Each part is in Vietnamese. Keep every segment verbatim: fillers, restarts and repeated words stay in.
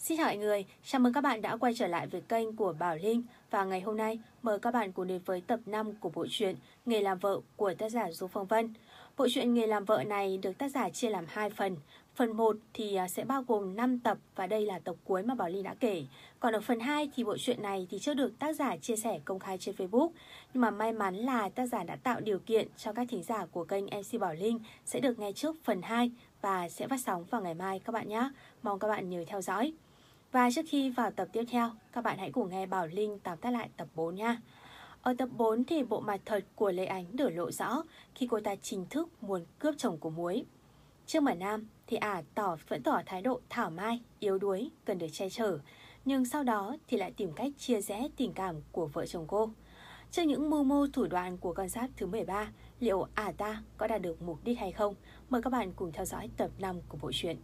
Xin chào mọi người, chào mừng các bạn đã quay trở lại với kênh của Bảo Linh. Và ngày hôm nay mời các bạn cùng đến với tập năm của bộ truyện Nghề làm vợ của tác giả Du Phong Vân. Bộ truyện Nghề làm vợ này được tác giả chia làm hai phần. Phần một thì sẽ bao gồm năm tập và đây là tập cuối mà Bảo Linh đã kể. Còn ở phần hai thì bộ truyện này thì chưa được tác giả chia sẻ công khai trên Facebook. Nhưng mà may mắn là tác giả đã tạo điều kiện cho các thính giả của kênh em xê Bảo Linh sẽ được nghe trước phần hai và sẽ phát sóng vào ngày mai các bạn nhé. Mong các bạn nhớ theo dõi. Và trước khi vào tập tiếp theo, các bạn hãy cùng nghe Bảo Linh tóm tắt lại tập bốn nha. Ở tập bốn thì bộ mặt thật của Lê Ánh được lộ rõ khi cô ta chính thức muốn cướp chồng của Muối. Trương Mở Nam thì ả tỏ vẫn tỏ thái độ thảo mai, yếu đuối, cần được che chở. Nhưng sau đó thì lại tìm cách chia rẽ tình cảm của vợ chồng cô. Trước những mưu mô thủ đoạn của con giáp thứ mười ba, liệu ả ta có đạt được mục đích hay không? Mời các bạn cùng theo dõi tập năm của bộ truyện.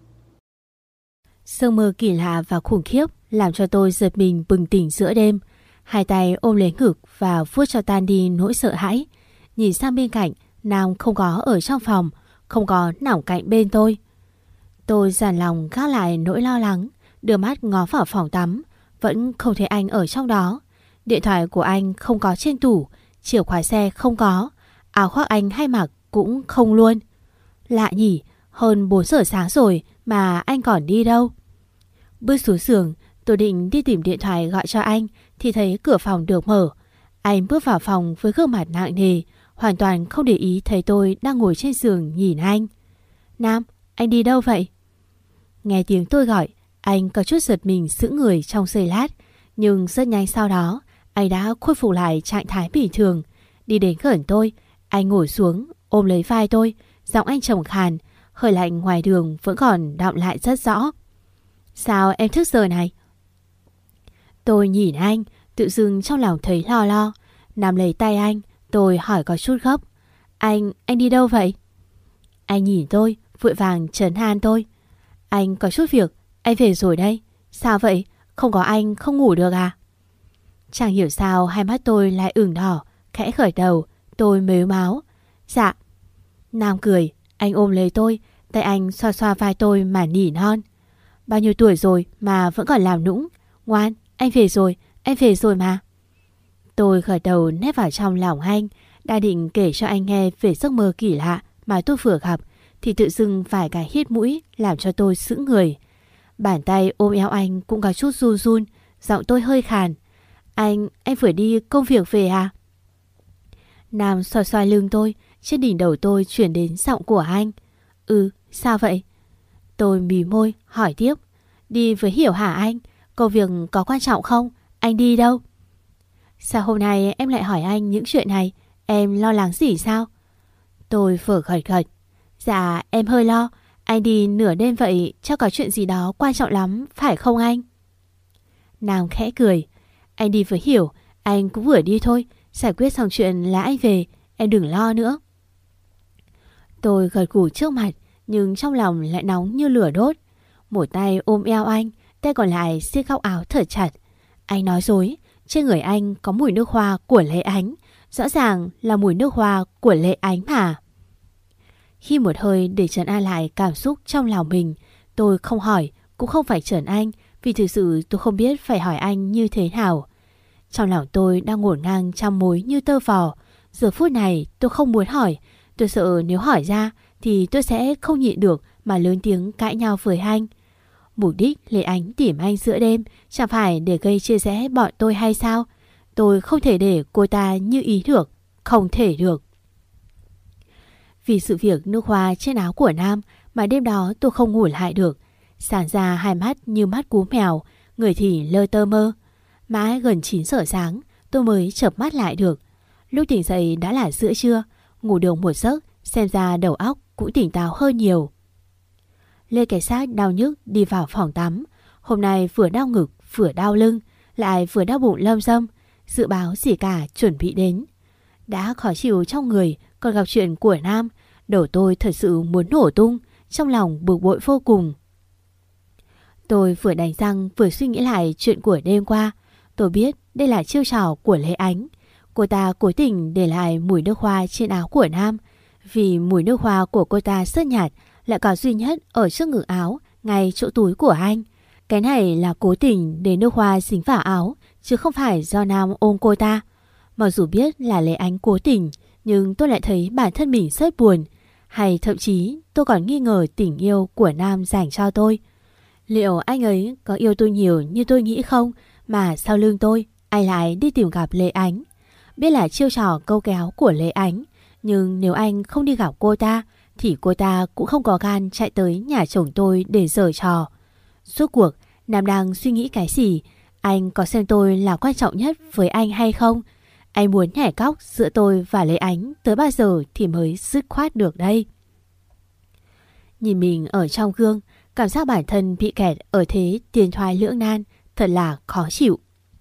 Sương mơ kỳ lạ và khủng khiếp làm cho tôi giật mình bừng tỉnh giữa đêm. Hai tay ôm lấy ngực và vuốt cho tan đi nỗi sợ hãi. Nhìn sang bên cạnh, Nam không có ở trong phòng, không có nằm cạnh bên tôi. Tôi dằn lòng gác lại nỗi lo lắng, đưa mắt ngó vào phòng tắm, vẫn không thấy anh ở trong đó. Điện thoại của anh không có trên tủ, chìa khóa xe không có, áo khoác anh hay mặc cũng không luôn. Lạ nhỉ, hơn bốn giờ sáng rồi mà anh còn đi đâu? Bước xuống giường, tôi định đi tìm điện thoại gọi cho anh thì thấy cửa phòng được mở. Anh bước vào phòng với gương mặt nặng nề, hoàn toàn không để ý thấy tôi đang ngồi trên giường nhìn anh. Nam, anh đi đâu vậy? Nghe tiếng tôi gọi, anh có chút giật mình sững người trong giây lát, nhưng rất nhanh sau đó, anh đã khôi phục lại trạng thái bình thường. Đi đến gần tôi, anh ngồi xuống, ôm lấy vai tôi, giọng anh trầm khàn, hơi lạnh ngoài đường vẫn còn đọng lại rất rõ. Sao em thức giờ này? Tôi nhìn anh, tự dưng trong lòng thấy lo lo. Nắm lấy tay anh, tôi hỏi có chút gấp. Anh, anh đi đâu vậy? Anh nhìn tôi, vội vàng trấn an tôi. Anh có chút việc, anh về rồi đây. Sao vậy? Không có anh không ngủ được à? Chẳng hiểu sao hai mắt tôi lại ửng đỏ, khẽ khởi đầu, tôi mếu máo. Dạ. Nam cười, anh ôm lấy tôi, tay anh xoa xoa vai tôi mà nỉ non. Bao nhiêu tuổi rồi mà vẫn còn làm nũng. Ngoan, anh về rồi, anh về rồi mà. Tôi gật đầu nép vào trong lòng anh, đã định kể cho anh nghe về giấc mơ kỳ lạ mà tôi vừa gặp, thì tự dưng vài cái hít mũi làm cho tôi sững người. Bàn tay ôm eo anh cũng có chút run run, giọng tôi hơi khàn. Anh, anh vừa đi công việc về à? Nam xoa xoa lưng tôi, trên đỉnh đầu tôi chuyển đến giọng của anh. Ừ, sao vậy? Tôi mí môi, hỏi tiếp. Đi với Hiểu hả anh? Công việc có quan trọng không? Anh đi đâu? Sao hôm nay em lại hỏi anh những chuyện này? Em lo lắng gì sao? Tôi vờ gật gật. Dạ, em hơi lo. Anh đi nửa đêm vậy chắc có chuyện gì đó quan trọng lắm, phải không anh? Nam khẽ cười. Anh đi với Hiểu, anh cũng vừa đi thôi. Giải quyết xong chuyện là anh về, em đừng lo nữa. Tôi gật gù trước mặt, nhưng trong lòng lại nóng như lửa đốt. Một tay ôm eo anh, tay còn lại siết góc áo thở chặt. Anh nói dối, trên người anh có mùi nước hoa của Lê Ánh. Rõ ràng là mùi nước hoa của Lê Ánh mà. Khi một hơi để trấn an lại cảm xúc trong lòng mình, tôi không hỏi, cũng không phải trấn anh, vì thực sự tôi không biết phải hỏi anh như thế nào. Trong lòng tôi đang ngổn ngang trăm mối như tơ vò. Giờ phút này tôi không muốn hỏi. Tôi sợ nếu hỏi ra thì tôi sẽ không nhịn được mà lớn tiếng cãi nhau với anh. Mục đích Lê Ánh tìm anh giữa đêm chẳng phải để gây chia rẽ bọn tôi hay sao? Tôi không thể để cô ta như ý được. Không thể được. Vì sự việc nước hoa trên áo của Nam mà đêm đó tôi không ngủ lại được. Sáng ra hai mắt như mắt cú mèo, người thì lơ tơ mơ. Mãi gần chín giờ sáng tôi mới chợp mắt lại được. Lúc tỉnh dậy đã là giữa trưa. Ngủ được một giấc, xem ra đầu óc cũng tỉnh táo hơn nhiều. Lê Cảnh Sát đau nhức đi vào phòng tắm. Hôm nay vừa đau ngực, vừa đau lưng, lại vừa đau bụng lâm dâm. Dự báo gì cả chuẩn bị đến. Đã khó chịu trong người, còn gặp chuyện của Nam, đầu tôi thật sự muốn nổ tung, trong lòng bực bội vô cùng. Tôi vừa đánh răng vừa suy nghĩ lại chuyện của đêm qua. Tôi biết đây là chiêu trò của Lê Ánh. Cô ta cố tình để lại mùi nước hoa trên áo của Nam. Vì mùi nước hoa của cô ta rất nhạt, lại có duy nhất ở trước ngực áo, ngay chỗ túi của anh. Cái này là cố tình để nước hoa dính vào áo, chứ không phải do Nam ôm cô ta. Mặc dù biết là Lê Ánh cố tình, nhưng tôi lại thấy bản thân mình rất buồn. Hay thậm chí tôi còn nghi ngờ tình yêu của Nam dành cho tôi. Liệu anh ấy có yêu tôi nhiều như tôi nghĩ không, mà sau lưng tôi anh lại đi tìm gặp Lê Ánh? Biết là chiêu trò câu kéo của Lê Ánh, nhưng nếu anh không đi gặp cô ta thì cô ta cũng không có gan chạy tới nhà chồng tôi để giở trò. Suốt cuộc Nam đang suy nghĩ cái gì? Anh có xem tôi là quan trọng nhất với anh hay không? Anh muốn nhảy cóc giữa tôi và Lê Ánh tới bao giờ thì mới dứt khoát được đây? Nhìn mình ở trong gương, cảm giác bản thân bị kẹt ở thế tiền thoái lưỡng nan, thật là khó chịu.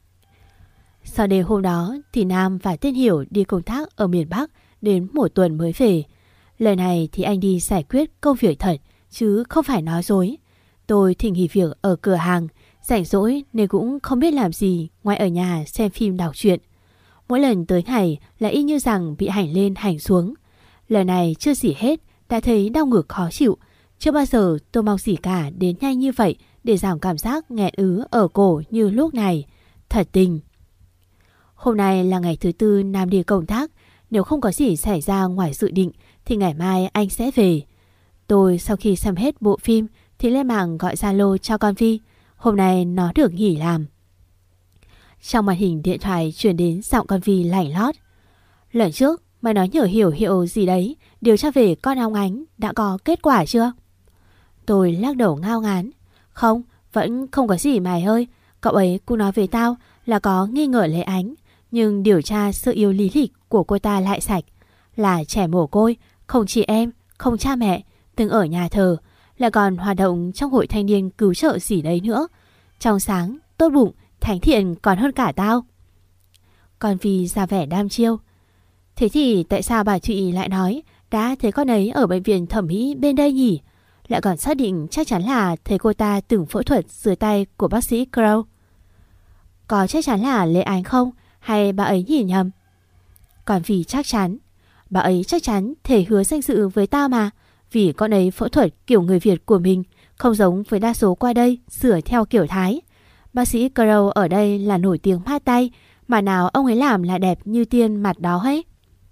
Sau đêm hôm đó thì Nam và Tên Hiểu đi công tác ở miền Bắc đến một tuần mới về. Lần này thì anh đi giải quyết công việc thật, chứ không phải nói dối. Tôi thì nghỉ việc ở cửa hàng, rảnh rỗi nên cũng không biết làm gì ngoài ở nhà xem phim đọc truyện. Mỗi lần tới ngày là y như rằng bị hành lên hành xuống. Lần này chưa gì hết đã thấy đau ngực khó chịu. Chưa bao giờ tôi mong gì cả đến nhanh như vậy để giảm cảm giác nghẹn ứ ở cổ như lúc này. Thật tình. Hôm nay là ngày thứ tư Nam đi công tác. Nếu không có gì xảy ra ngoài dự định thì ngày mai anh sẽ về. Tôi sau khi xem hết bộ phim thì lên mạng gọi Zalo cho con Vi. Hôm nay nó được nghỉ làm. Trong màn hình điện thoại truyền đến giọng con Vi lạnh lót. Lần trước mày nói nhờ Hiểu hiệu gì đấy, điều tra về con Óng Ánh đã có kết quả chưa? Tôi lắc đầu ngao ngán. Không, vẫn không có gì mày ơi. Cậu ấy cũng nói với tao là có nghi ngờ Lê Ánh, nhưng điều tra sự yêu lý lịch của cô ta lại sạch. Là trẻ mồ côi, không chị em, không cha mẹ, từng ở nhà thờ, lại còn hoạt động trong hội thanh niên cứu trợ gì đấy nữa. Trong sáng, tốt bụng, thánh thiện còn hơn cả tao. Con Vi ra vẻ đam chiêu. Thế thì tại sao bà Thụy lại nói đã thấy con ấy ở bệnh viện thẩm mỹ bên đây nhỉ? Lại còn xác định chắc chắn là thấy cô ta từng phẫu thuật dưới tay của bác sĩ Crow. Có chắc chắn là Lê Ánh không? Hay bà ấy nhìn nhầm? Còn vì chắc chắn. Bà ấy chắc chắn thể hứa danh dự với tao mà. Vì con ấy phẫu thuật kiểu người Việt của mình, không giống với đa số qua đây sửa theo kiểu Thái. Bác sĩ Crow ở đây là nổi tiếng mát tay, mà nào ông ấy làm là đẹp như tiên mặt đó hết.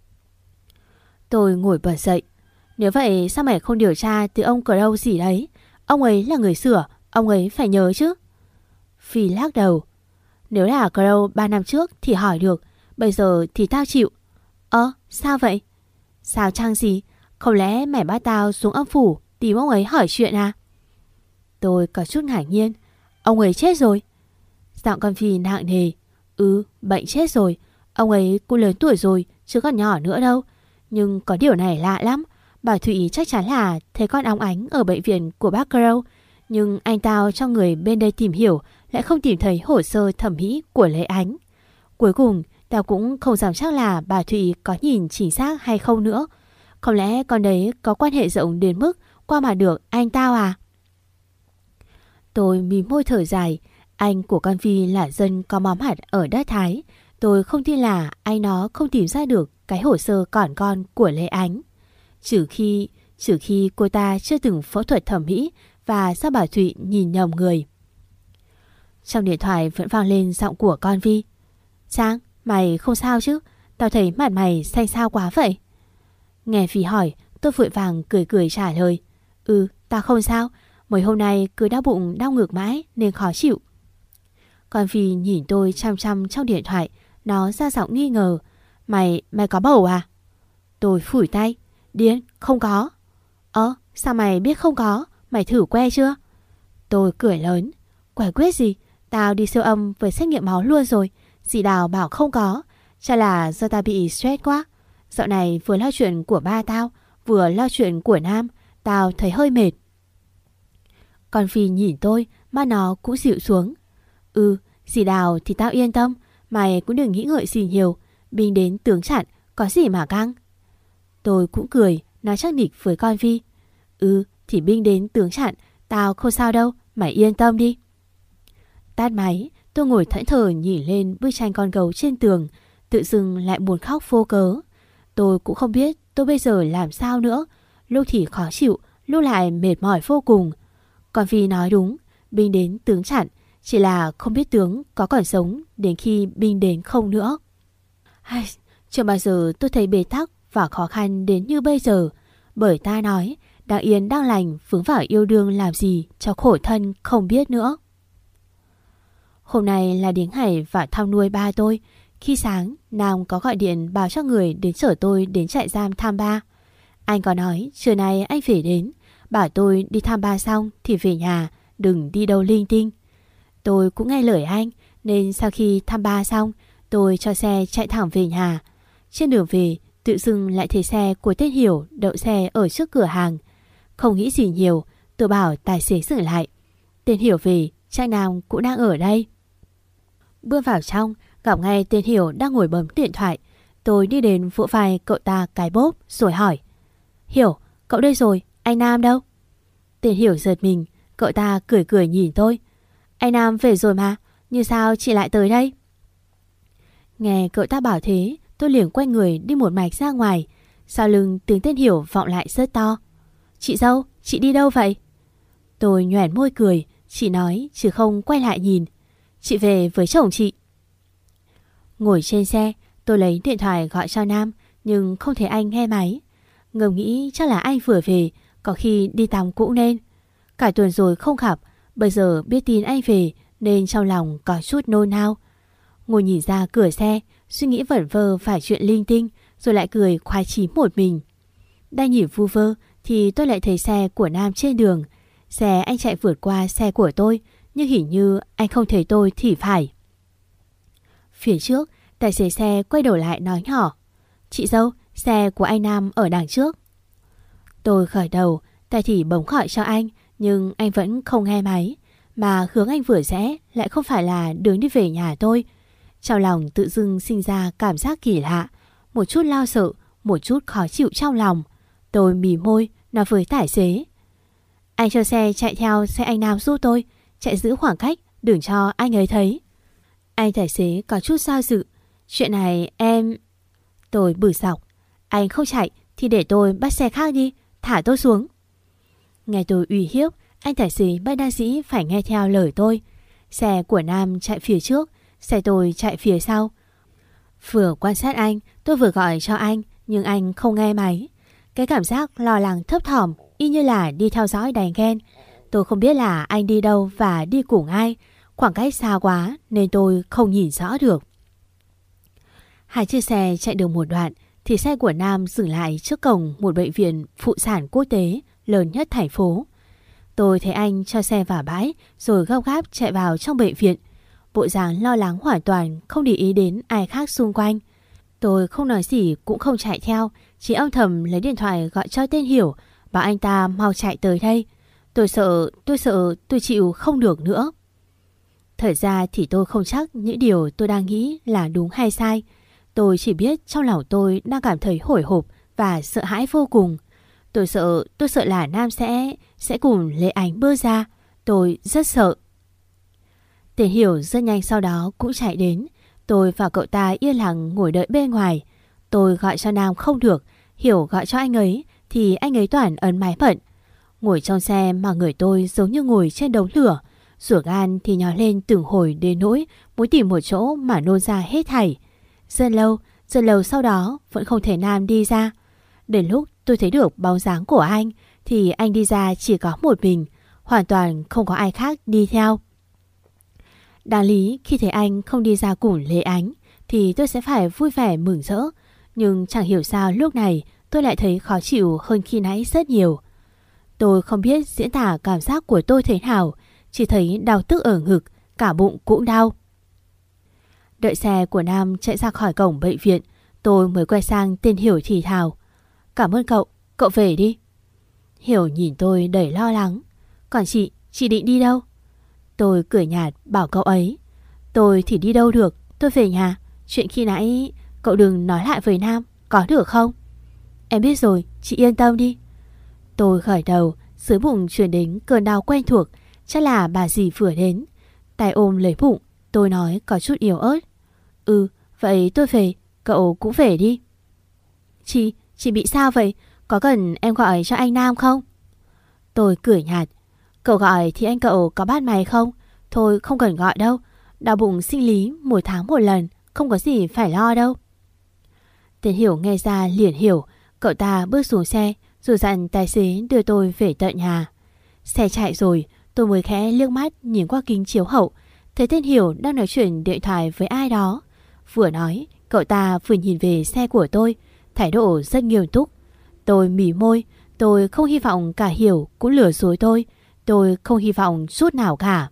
Tôi ngồi bật dậy. Nếu vậy sao mày không điều tra từ ông Crow gì đấy? Ông ấy là người sửa, ông ấy phải nhớ chứ. Phi lắc đầu. Nếu là Crow ba năm trước thì hỏi được, bây giờ thì tao chịu. Ơ, sao vậy? Sao chăng gì? Không lẽ mày bắt tao xuống âm phủ tìm ông ấy hỏi chuyện à? Tôi có chút ngạc nhiên. Ông ấy chết rồi. Giọng con Phi nặng nề. Ừ, bệnh chết rồi. Ông ấy cũng lớn tuổi rồi, chứ còn nhỏ nữa đâu. Nhưng có điều này lạ lắm. Bà Thụy chắc chắn là thấy con Óng Ánh ở bệnh viện của bác Crow. Nhưng anh tao cho người bên đây tìm hiểu lại không tìm thấy hồ sơ thẩm mỹ của Lê Ánh. Cuối cùng tao cũng không dám chắc là bà Thụy có nhìn chính xác hay không nữa. Không lẽ con đấy có quan hệ rộng đến mức qua mà được anh tao à? Tôi mím môi thở dài. Anh của con Phi là dân có máu mặt ở đất Thái. Tôi không tin là anh nó không tìm ra được cái hồ sơ còn con của Lê Ánh. Trừ khi, trừ khi cô ta chưa từng phẫu thuật thẩm mỹ và sao bà Thụy nhìn nhầm người. Trong điện thoại vẫn vang lên giọng của con Vi. Trang, mày không sao chứ? Tao thấy mặt mày xanh xao quá vậy. Nghe Vi hỏi, tôi vội vàng cười cười trả lời. Ừ, tao không sao. Mấy hôm nay cứ đau bụng đau ngực mãi nên khó chịu. Con Vi nhìn tôi chăm chăm trong điện thoại. Nó ra giọng nghi ngờ. Mày, mày có bầu à? Tôi phủi tay. Điên, không có. Ơ, sao mày biết không có? Mày thử que chưa? Tôi cười lớn. Quẻ quyết gì? Tao đi siêu âm với xét nghiệm máu luôn rồi. Dì Đào bảo không có. Chắc là do tao bị stress quá. Dạo này vừa lo chuyện của ba tao, vừa lo chuyện của Nam. Tao thấy hơi mệt. Con Phi nhìn tôi, mà nó cũng dịu xuống. Ừ, dì Đào thì tao yên tâm. Mày cũng đừng nghĩ ngợi gì nhiều. Binh đến tướng chặn, có gì mà căng. Tôi cũng cười, nói chắc nịch với con Vi. Ừ, thì binh đến tướng chặn, tao không sao đâu, mày yên tâm đi. Tắt máy, tôi ngồi thẫn thờ nhìn lên bức tranh con gấu trên tường, tự dưng lại buồn khóc vô cớ. Tôi cũng không biết tôi bây giờ làm sao nữa. Lúc thì khó chịu, lúc lại mệt mỏi vô cùng. Con Vi nói đúng, binh đến tướng chặn, chỉ là không biết tướng có còn sống đến khi binh đến không nữa. Ai, chưa bao giờ tôi thấy bế tắc và khó khăn đến như bây giờ. Bởi ta nói, đang yên đang lành vướng vào yêu đương làm gì cho khổ thân không biết nữa. Hôm nay là đến ngày vào thăm nuôi ba tôi. Khi sáng, Nam có gọi điện báo cho người đến chở tôi đến trại giam thăm ba. Anh có nói trưa nay anh phải đến, bảo tôi đi thăm ba xong thì về nhà, đừng đi đâu linh tinh. Tôi cũng nghe lời anh, nên sau khi thăm ba xong, tôi cho xe chạy thẳng về nhà. Trên đường về, tự dưng lại thấy xe của tên Hiểu đậu xe ở trước cửa hàng. Không nghĩ gì nhiều, tôi bảo tài xế dừng lại. Tên Hiểu về, chắc Nam cũng đang ở đây. Bước vào trong, gặp ngay tên Hiểu đang ngồi bấm điện thoại. Tôi đi đến vỗ vai cậu ta cái bốp rồi hỏi: Hiểu, cậu đây rồi, anh Nam đâu? Tên Hiểu giật mình, cậu ta cười cười nhìn tôi. Anh Nam về rồi mà, như sao chị lại tới đây? Nghe cậu ta bảo thế, tôi liền quay người đi một mạch ra ngoài. Sau lưng tiếng tên Hiểu vọng lại rất to: Chị dâu, chị đi đâu vậy? Tôi nhoẻn môi cười, chỉ nói chứ không quay lại nhìn. Chị về với chồng chị. Ngồi trên xe, tôi lấy điện thoại gọi cho Nam, nhưng không thấy anh nghe máy. Ngầm nghĩ chắc là anh vừa về, có khi đi tắm cũng nên. Cả tuần rồi không gặp, bây giờ biết tin anh về nên trong lòng có chút nôn nao. Ngồi nhìn ra cửa xe, suy nghĩ vẩn vơ phải chuyện linh tinh, rồi lại cười khoái chí một mình. Đang nhìn vu vơ thì tôi lại thấy xe của Nam trên đường. Xe anh chạy vượt qua xe của tôi, nhưng hình như anh không thấy tôi thì phải. Phía trước, tài xế xe quay đầu lại nói nhỏ: Chị dâu, xe của anh Nam ở đằng trước. Tôi khởi đầu, tay thì bấm gọi cho anh, nhưng anh vẫn không nghe máy. Mà hướng anh vừa rẽ lại không phải là đường đi về nhà tôi. Trong lòng tự dưng sinh ra cảm giác kỳ lạ, một chút lo sợ, một chút khó chịu trong lòng. Tôi mỉ môi nói với tài xế: Anh cho xe chạy theo xe anh Nam giúp tôi, chạy giữ khoảng cách, đừng cho anh ấy thấy. Anh tài xế có chút do dự: Chuyện này em... Tôi bử xọc: Anh không chạy thì để tôi bắt xe khác đi, thả tôi xuống. Nghe tôi uy hiếp, anh tài xế bất đắc dĩ phải nghe theo lời tôi. Xe của Nam chạy phía trước, xe tôi chạy phía sau. Vừa quan sát anh, tôi vừa gọi cho anh, nhưng anh không nghe máy. Cái cảm giác lo lắng thấp thỏm y như là đi theo dõi đánh ghen. Tôi không biết là anh đi đâu và đi cùng ai. Khoảng cách xa quá nên tôi không nhìn rõ được. Hai chiếc xe chạy được một đoạn thì xe của Nam dừng lại trước cổng một bệnh viện phụ sản quốc tế lớn nhất thành phố. Tôi thấy anh cho xe vào bãi rồi gấp gáp chạy vào trong bệnh viện. Bộ dáng lo lắng hoàn toàn không để ý đến ai khác xung quanh. Tôi không nói gì cũng không chạy theo, chỉ âm thầm lấy điện thoại gọi cho tên Hiểu, bảo anh ta mau chạy tới đây. Tôi sợ, tôi sợ tôi chịu không được nữa. Thật ra thì tôi không chắc những điều tôi đang nghĩ là đúng hay sai. Tôi chỉ biết trong lòng tôi đang cảm thấy hồi hộp và sợ hãi vô cùng. Tôi sợ, tôi sợ là Nam sẽ, sẽ cùng Lê Ánh bơ ra. Tôi rất sợ. Tên Hiểu rất nhanh sau đó cũng chạy đến. Tôi và cậu ta yên lặng ngồi đợi bên ngoài. Tôi gọi cho Nam không được, Hiểu gọi cho anh ấy thì anh ấy toàn ấn máy bận. Ngồi trong xe mà người tôi giống như ngồi trên đống lửa. Ruột gan thì nhói lên từng hồi đến nỗi muốn tìm một chỗ mà nôn ra hết thảy. Rất lâu, rất lâu sau đó vẫn không thể Nam đi ra. Đến lúc tôi thấy được bóng dáng của anh thì anh đi ra chỉ có một mình, hoàn toàn không có ai khác đi theo. Đáng lý khi thấy anh không đi ra cùng Lê Ánh thì tôi sẽ phải vui vẻ mừng rỡ. Nhưng chẳng hiểu sao lúc này tôi lại thấy khó chịu hơn khi nãy rất nhiều. Tôi không biết diễn tả cảm giác của tôi thế nào, chỉ thấy đau tức ở ngực, cả bụng cũng đau. Đợi xe của Nam chạy ra khỏi cổng bệnh viện, tôi mới quay sang tên Hiểu thì thào: Cảm ơn cậu, cậu về đi. Hiểu nhìn tôi đầy lo lắng: Còn chị, chị định đi đâu? Tôi cười nhạt bảo cậu ấy: Tôi thì đi đâu được, tôi về nhà. Chuyện khi nãy cậu đừng nói lại với Nam, có được không? Em biết rồi, chị yên tâm đi. Tôi gật đầu, dưới bụng truyền đến cơn đau quen thuộc, chắc là bà dì vừa đến. Tay ôm lấy bụng, tôi nói có chút yếu ớt: Ừ, vậy tôi về, cậu cũng về đi. Chị, chị bị sao vậy? Có cần em gọi cho anh Nam không? Tôi cười nhạt: Cậu gọi thì anh cậu có bắt mày không? Thôi không cần gọi đâu. Đau bụng sinh lý một tháng một lần, không có gì phải lo đâu. Tên Hiểu nghe ra liền hiểu. Cậu ta bước xuống xe rồi dặn tài xế đưa tôi về tận nhà. Xe chạy rồi, tôi mới khẽ liếc mắt nhìn qua kính chiếu hậu, thấy tên Hiểu đang nói chuyện điện thoại với ai đó. Vừa nói, cậu ta vừa nhìn về xe của tôi, thái độ rất nghiêm túc. Tôi mỉ môi, tôi không hy vọng cả Hiểu cũng lừa dối tôi. Tôi không hy vọng chút nào cả.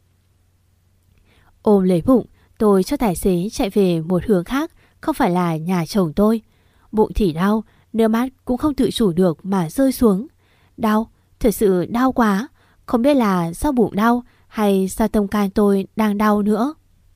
Ôm lấy bụng, tôi cho tài xế chạy về một hướng khác, không phải là nhà chồng tôi. Bụng thì đau, nước mắt cũng không tự chủ được mà rơi xuống. Đau, thật sự đau quá. Không biết là do bụng đau hay do tâm can tôi đang đau nữa.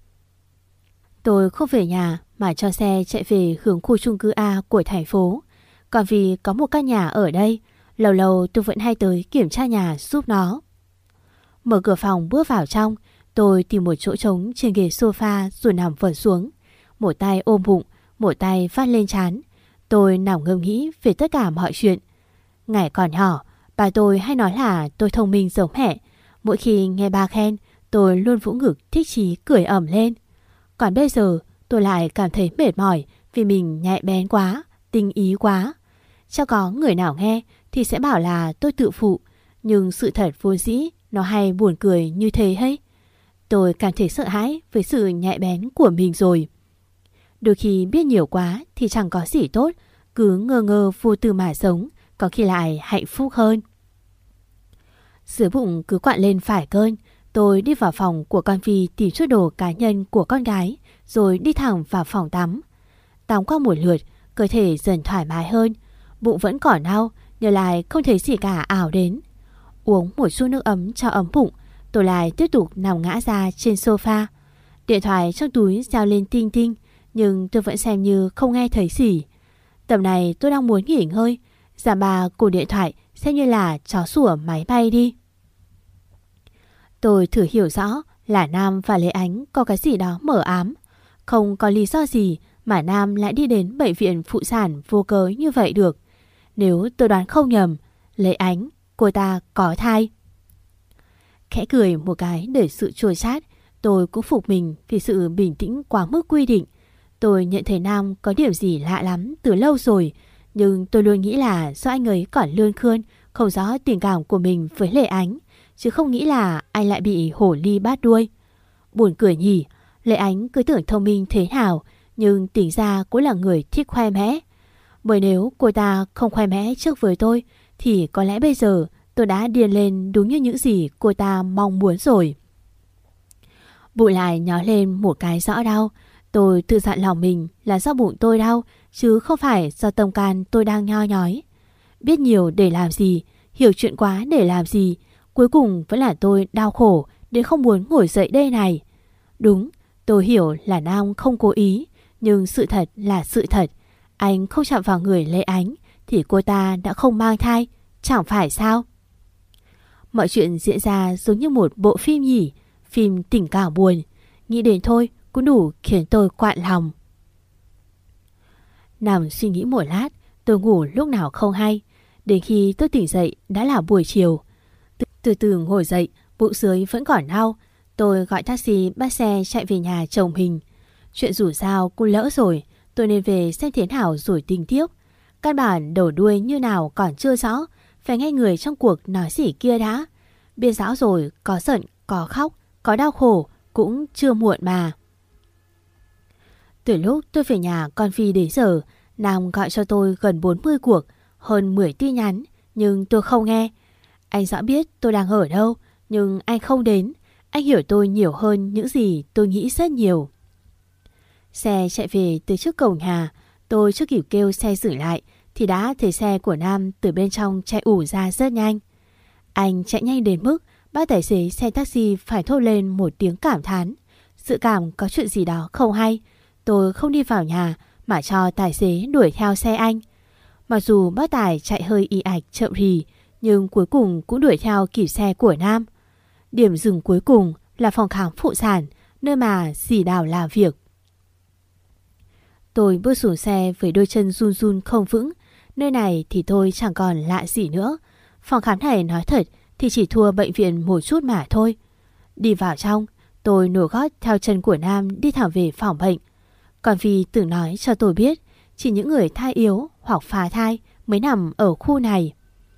Tôi không về nhà mà cho xe chạy về hướng khu chung cư A của thành phố. Còn vì có một căn nhà ở đây, lâu lâu tôi vẫn hay tới kiểm tra nhà giúp nó. Mở cửa phòng bước vào trong, tôi tìm một chỗ trống trên ghế sofa rồi nằm vật xuống. Một tay ôm bụng, một tay vắt lên trán. Tôi nằm ngẫm nghĩ về tất cả mọi chuyện. Ngày còn nhỏ, bà tôi hay nói là tôi thông minh giống mẹ. Mỗi khi nghe ba khen, tôi luôn vỗ ngực thích chí cười ẩm lên. Còn bây giờ, tôi lại cảm thấy mệt mỏi vì mình nhạy bén quá, tinh ý quá. Chắc có người nào nghe thì sẽ bảo là tôi tự phụ, nhưng sự thật vô dĩ nó hay buồn cười như thế ấy. Tôi cảm thấy sợ hãi với sự nhạy bén của mình rồi. Đôi khi biết nhiều quá thì chẳng có gì tốt, cứ ngơ ngơ vô tư mà sống, có khi lại hạnh phúc hơn. Dưới bụng cứ quặn lên phải cơn, tôi đi vào phòng của con Phi tìm chút đồ cá nhân của con gái, rồi đi thẳng vào phòng tắm. Tắm qua một lượt, cơ thể dần thoải mái hơn, bụng vẫn còn đau, nhưng lại không thấy gì cả ảo đến. Uống một chút nước ấm cho ấm bụng, tôi lại tiếp tục nằm ngã ra trên sofa. Điện thoại trong túi reo lên tinh tinh, nhưng tôi vẫn xem như không nghe thấy gì. Tầm này tôi đang muốn nghỉ ngơi, giảm bà cùng điện thoại xem như là chó sủa máy bay đi. Tôi thử hiểu rõ là Nam và Lê Ánh có cái gì đó mờ ám. Không có lý do gì mà Nam lại đi đến bệnh viện phụ sản vô cớ như vậy được. Nếu tôi đoán không nhầm, Lê Ánh, cô ta có thai. Khẽ cười một cái để sự chua chát, tôi cũng phục mình vì sự bình tĩnh quá mức quy định. Tôi nhận thấy Nam có điểm gì lạ lắm từ lâu rồi, nhưng tôi luôn nghĩ là do anh ấy còn lươn khươn, không rõ tình cảm của mình với Lê Ánh, chứ không nghĩ là anh lại bị hổ ly bát đuôi. Buồn cười nhỉ, Lê Ánh cứ tưởng thông minh thế nào, nhưng tính ra cũng là người thích khoe mẽ. Bởi nếu cô ta không khoe mẽ trước với tôi, thì có lẽ bây giờ tôi đã điên lên đúng như những gì cô ta mong muốn rồi. Bụng lại nhói lên một cái rõ đau. Tôi tự dặn lòng mình là do bụng tôi đau, chứ không phải do tâm can tôi đang nho nhói. Biết nhiều để làm gì, hiểu chuyện quá để làm gì, cuối cùng vẫn là tôi đau khổ đến không muốn ngồi dậy đây này. Đúng, tôi hiểu là Nam không cố ý, nhưng sự thật là sự thật. Anh không chạm vào người Lê Ánh thì cô ta đã không mang thai, chẳng phải sao? Mọi chuyện diễn ra giống như một bộ phim nhỉ, phim tình cảm buồn. Nghĩ đến thôi cũng đủ khiến tôi quặn lòng. Nằm suy nghĩ một lát, tôi ngủ lúc nào không hay. Đến khi tôi tỉnh dậy đã là buổi chiều. Từ từ, từ ngồi dậy, bụng dưới vẫn còn đau. Tôi gọi taxi bắt xe chạy về nhà chồng mình. Chuyện dù sao cũng lỡ rồi, tôi nên về xem thế nào rồi tính tiếp. Căn bản đầu đuôi như nào còn chưa rõ, phải nghe người trong cuộc nói gì kia đã. Biết rõ rồi, có giận, có khóc, có đau khổ, cũng chưa muộn mà. Từ lúc tôi về nhà con Phi đến giờ, Nam gọi cho tôi gần bốn mươi cuộc, hơn mười tin nhắn, nhưng tôi không nghe. Anh rõ biết tôi đang ở đâu, nhưng anh không đến. Anh hiểu tôi nhiều hơn những gì tôi nghĩ rất nhiều. Xe chạy về từ trước cổng nhà, tôi chưa kịp kêu xe dừng lại thì đã thấy xe của Nam từ bên trong chạy ủ ra rất nhanh. Anh chạy nhanh đến mức bác tài xế xe taxi phải thốt lên một tiếng cảm thán. Dự cảm có chuyện gì đó không hay. Tôi không đi vào nhà mà cho tài xế đuổi theo xe anh. Mặc dù bác tài chạy hơi ì ạch chậm rì, nhưng cuối cùng cũng đuổi theo kịp xe của Nam. Điểm dừng cuối cùng là phòng khám phụ sản, nơi mà dì Đào làm việc. Tôi bước xuống xe với đôi chân run run không vững. Nơi này thì tôi chẳng còn lạ gì nữa. Phòng khám này nói thật thì chỉ thua bệnh viện một chút mà thôi. Đi vào trong, tôi nổ gót theo chân của Nam đi thẳng về phòng bệnh. Còn vì từng nói cho tôi biết chỉ những người thai yếu hoặc phá thai mới nằm ở khu này.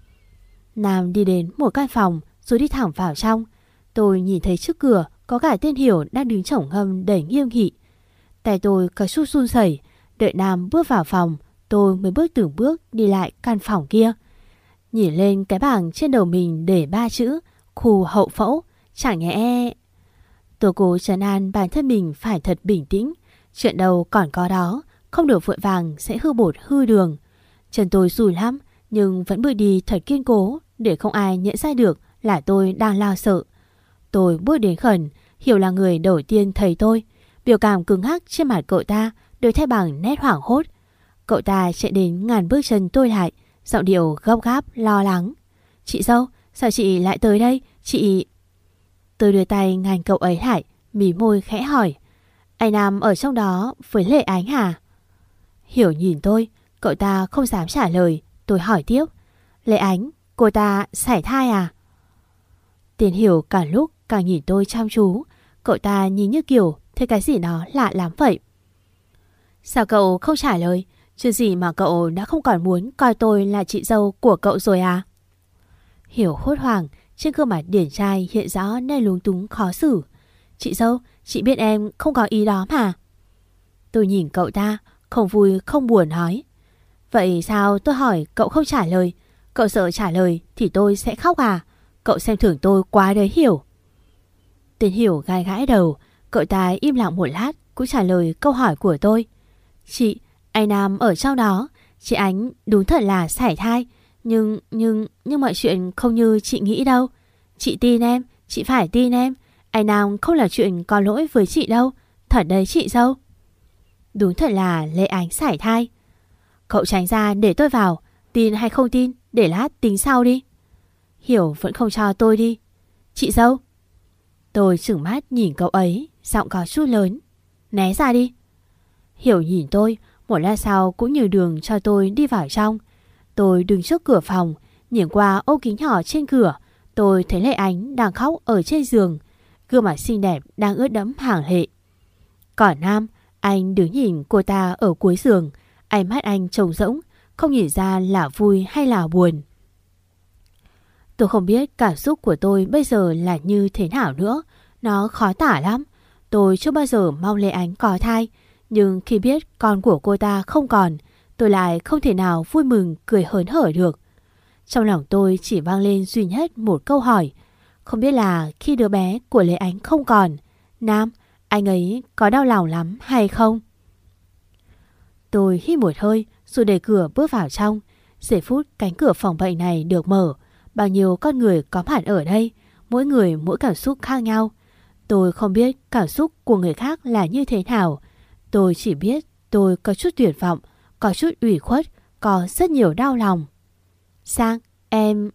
Nam đi đến một căn phòng rồi đi thẳng vào trong. Tôi nhìn thấy trước cửa có cả tên Hiểu đang đứng chổng ngâm đầy nghiêm nghị. Tay tôi có chút run rẩy. Đợi Nam bước vào phòng, tôi mới bước từng bước đi lại căn phòng kia. Nhìn lên cái bảng trên đầu mình để ba chữ khu hậu phẫu. Chẳng nhẽ... Tôi cố trấn an bản thân mình phải thật bình tĩnh. Chuyện đâu còn có đó, không được vội vàng sẽ hư bột hư đường. Chân tôi rùi lắm, nhưng vẫn bước đi thật kiên cố để không ai nhận ra được là tôi đang lo sợ. Tôi bước đến gần, Hiểu là người đầu tiên thấy tôi. Biểu cảm cứng hắc trên mặt cậu ta được thay bằng nét hoảng hốt. Cậu ta chạy đến ngăn bước chân tôi lại, giọng điệu gấp gáp lo lắng. Chị dâu, sao chị lại tới đây? Chị... Tôi đưa tay ngăn cậu ấy lại, mí môi khẽ hỏi. Anh Nam ở trong đó với Lệ Ánh hả? Hiểu nhìn tôi, cậu ta không dám trả lời. Tôi hỏi tiếp. Lệ Ánh, cô ta sảy thai à? Tiền Hiểu cả lúc càng nhìn tôi chăm chú. Cậu ta nhìn như kiểu thấy cái gì đó lạ lắm vậy. Sao cậu không trả lời? Chứ gì mà cậu đã không còn muốn coi tôi là chị dâu của cậu rồi à? Hiểu hốt hoảng, trên gương mặt điển trai hiện rõ nét lúng túng khó xử. Chị dâu, chị biết em không có ý đó mà. Tôi nhìn cậu ta, không vui không buồn nói. Vậy sao tôi hỏi cậu không trả lời? Cậu sợ trả lời thì tôi sẽ khóc à? Cậu xem thường tôi quá đấy Hiểu. Tên Hiểu gai gãi đầu. Cậu ta im lặng một lát cũng trả lời câu hỏi của tôi. Chị, anh Nam ở trong đó. Chị Ánh đúng thật là sảy thai. Nhưng, nhưng, nhưng mọi chuyện không như chị nghĩ đâu. Chị tin em, chị phải tin em. Anh Nam không là chuyện có lỗi với chị đâu. Thật đấy chị dâu. Đúng thật là Lệ Ánh sảy thai. Cậu tránh ra để tôi vào. Tin hay không tin, để lát tính sau đi. Hiểu vẫn không cho tôi đi. Chị dâu. Tôi chừng mắt nhìn cậu ấy, giọng có chút lớn. Né ra đi. Hiểu nhìn tôi, một lát sau cũng nhường đường cho tôi đi vào trong. Tôi đứng trước cửa phòng, nhìn qua ô kính nhỏ trên cửa. Tôi thấy Lệ Ánh đang khóc ở trên giường, gương mặt xinh đẹp đang ướt đẫm hàng lệ. Còn Nam, anh đứng nhìn cô ta ở cuối giường. Ánh mắt anh trống rỗng, không nhìn ra là vui hay là buồn. Tôi không biết cảm xúc của tôi bây giờ là như thế nào nữa. Nó khó tả lắm. Tôi chưa bao giờ mong Lệ Ánh có thai. Nhưng khi biết con của cô ta không còn, tôi lại không thể nào vui mừng cười hớn hở được. Trong lòng tôi chỉ vang lên duy nhất một câu hỏi. Không biết là khi đứa bé của Lệ Ánh không còn, Nam, anh ấy có đau lòng lắm hay không? Tôi hít một hơi rồi đẩy cửa bước vào trong. Giây phút cánh cửa phòng bệnh này được mở, bao nhiêu con người có mặt ở đây, mỗi người mỗi cảm xúc khác nhau. Tôi không biết cảm xúc của người khác là như thế nào. Tôi chỉ biết tôi có chút tuyệt vọng, có chút ủy khuất, có rất nhiều đau lòng. Sang, em...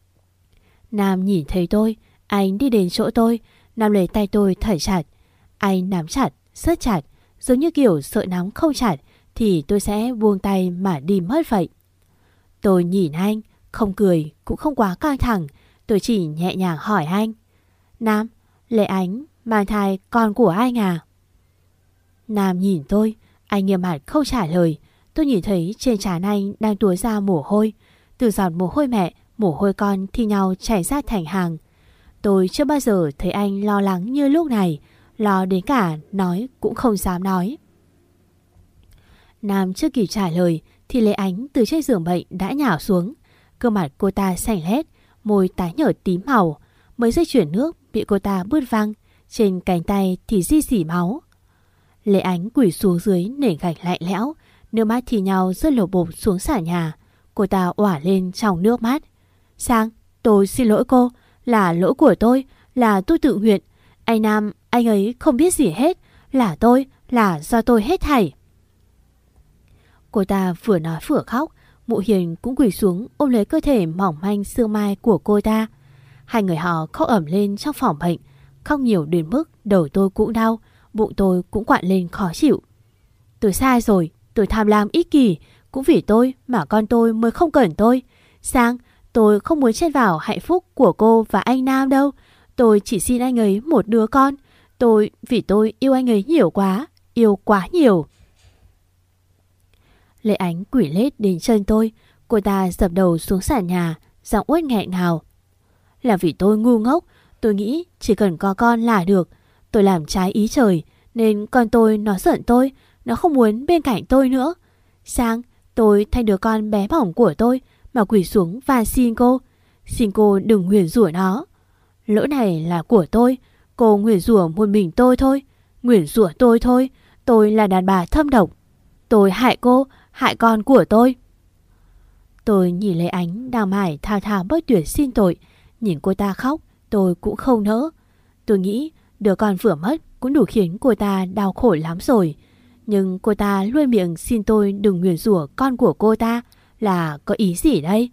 Nam nhìn thấy tôi, anh đi đến chỗ tôi, nắm lấy tay tôi thở chặt. Anh nắm chặt, rất chặt, giống như kiểu sợ nắm không chặt thì tôi sẽ buông tay mà đi mất vậy. Tôi nhìn anh, không cười cũng không quá căng thẳng. Tôi chỉ nhẹ nhàng hỏi anh. Nam, Lệ Ánh mang thai con của anh à? Nam nhìn tôi, anh nghiêm mặt không trả lời. Tôi nhìn thấy trên trán anh đang túa ra mồ hôi. Từ giọt mồ hôi mẹ, mồ hôi con thi nhau chảy ra thành hàng. Tôi chưa bao giờ thấy anh lo lắng như lúc này, lo đến cả nói cũng không dám nói. Nam chưa kịp trả lời thì Lệ Ánh từ trên giường bệnh đã nhào xuống. Cơ mặt cô ta xanh lét, môi tái nhợt tím màu. Mấy dây chuyền nước bị cô ta bứt văng, trên cánh tay thì ri rỉ máu. Lệ Ánh quỳ xuống dưới nền gạch lạnh lẽo, nước mắt thì nhau rơi lột bột xuống sàn nhà. Cô ta òa lên trong nước mắt. Sang, tôi xin lỗi cô, là lỗi của tôi, là tôi tự nguyện. Anh Nam, anh ấy không biết gì hết, là tôi, là do tôi hết thảy. Cô ta vừa nói vừa khóc. Mụ Hiền cũng quỳ xuống ôm lấy cơ thể mỏng manh xương mai của cô ta. Hai người họ khóc ẩm lên trong phòng bệnh, khóc nhiều đến mức đầu tôi cũng đau, bụng tôi cũng quặn lên khó chịu. Tôi sai rồi, tôi tham lam ích kỷ, cũng vì tôi mà con tôi mới không cần tôi. Sang, Tôi không muốn chen vào hạnh phúc của cô và anh Nam đâu. Tôi chỉ xin anh ấy một đứa con. Tôi, vì tôi yêu anh ấy nhiều quá, yêu quá nhiều. Lệ Ánh quỷ lết đến chân tôi. Cô ta dập đầu xuống sàn nhà, giọng uất nghẹn ngào. Là vì tôi ngu ngốc. Tôi nghĩ chỉ cần có con là được. Tôi làm trái ý trời, nên con tôi nó giận tôi. Nó không muốn bên cạnh tôi nữa. Sang, tôi thay đứa con bé bỏng của tôi mà quỳ xuống và xin cô. Xin cô đừng nguyền rủa nó. Lỗi này là của tôi. Cô nguyền rủa một mình tôi thôi. Nguyền rủa tôi thôi. Tôi là đàn bà thâm độc. Tôi hại cô, hại con của tôi. Tôi nhìn Lệ Ánh đang mải thao thao bất tuyệt xin tội. Nhìn cô ta khóc, tôi cũng không nỡ. Tôi nghĩ đứa con vừa mất cũng đủ khiến cô ta đau khổ lắm rồi. Nhưng cô ta luôn miệng xin tôi đừng nguyền rủa con của cô ta, là có ý gì đây?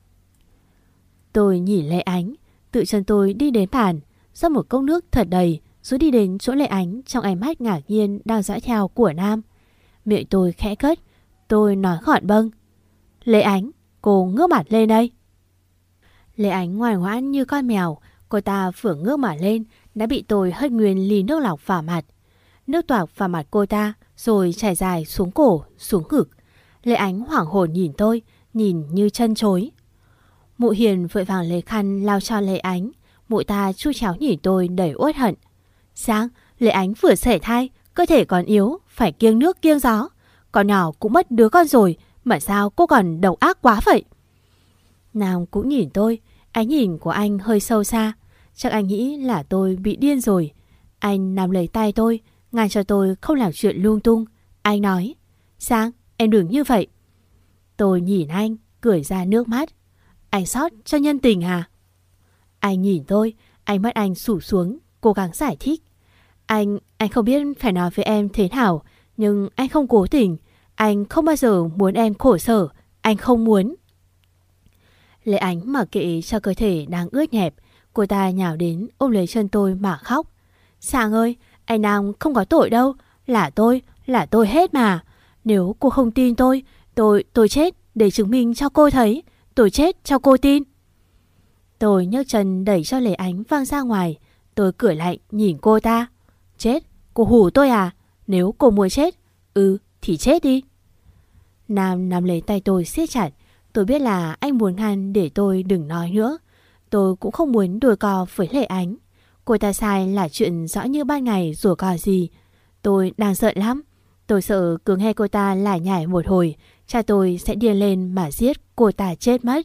Tôi nhìn Lệ Ánh, tự chân tôi đi đến bàn, rót một cốc nước thật đầy, rồi đi đến chỗ Lệ Ánh trong ánh mắt ngạc nhiên đang dõi theo của Nam. Miệng tôi khẽ cất, tôi nói gọn bâng. Lệ Ánh, cô ngước mặt lên đây. Lệ Ánh ngoan ngoãn như con mèo. Cô ta vừa ngước mặt lên đã bị tôi hất nguyên ly nước lọc vào mặt. Nước toạc vào mặt cô ta rồi chảy dài xuống cổ, xuống ngực. Lệ Ánh hoảng hồn nhìn tôi, nhìn như chân chối. Mụ Hiền vội vàng lấy khăn lau cho Lệ Ánh. Mụ ta chu chéo nhìn tôi đầy uất hận. Sang, Lệ Ánh vừa sảy thai, cơ thể còn yếu, phải kiêng nước kiêng gió. Con nhỏ cũng mất đứa con rồi, mà sao cô còn độc ác quá vậy? Nam cũng nhìn tôi, ánh nhìn của anh hơi sâu xa. Chắc anh nghĩ là tôi bị điên rồi. Anh nắm lấy tay tôi, ngăn cho tôi không làm chuyện lung tung. Anh nói, Sang, em đừng như vậy. Tôi nhìn anh, cười ra nước mắt. Anh sót cho nhân tình à? Anh nhìn tôi, ánh mắt anh sụp xuống, cố gắng giải thích. Anh, anh không biết phải nói với em thế nào, nhưng anh không cố tình. Anh không bao giờ muốn em khổ sở, anh không muốn. Lệ Ánh mặc kệ cho cơ thể đang ướt nhẹp, cô ta nhào đến ôm lấy chân tôi mà khóc. Sang ơi, anh Nam không có tội đâu, là tôi, là tôi hết mà. Nếu cô không tin tôi, tôi, tôi chết để chứng minh cho cô thấy, tôi chết cho cô tin. Tôi nhấc chân đẩy cho Lệ Ánh văng ra ngoài, tôi cười lạnh nhìn cô ta. Chết, cô hù tôi à? Nếu cô muốn chết, ừ thì chết đi. Nam nắm lấy tay tôi siết chặt. Tôi biết là anh muốn ngăn để tôi đừng nói nữa. Tôi cũng không muốn đùa cò với Lệ Ánh. Cô ta sai là chuyện rõ như ban ngày rồi cò gì. Tôi đang giận lắm. Tôi sợ cứ nghe cô ta lải nhải một hồi, cha tôi sẽ điên lên mà giết cô ta chết mất.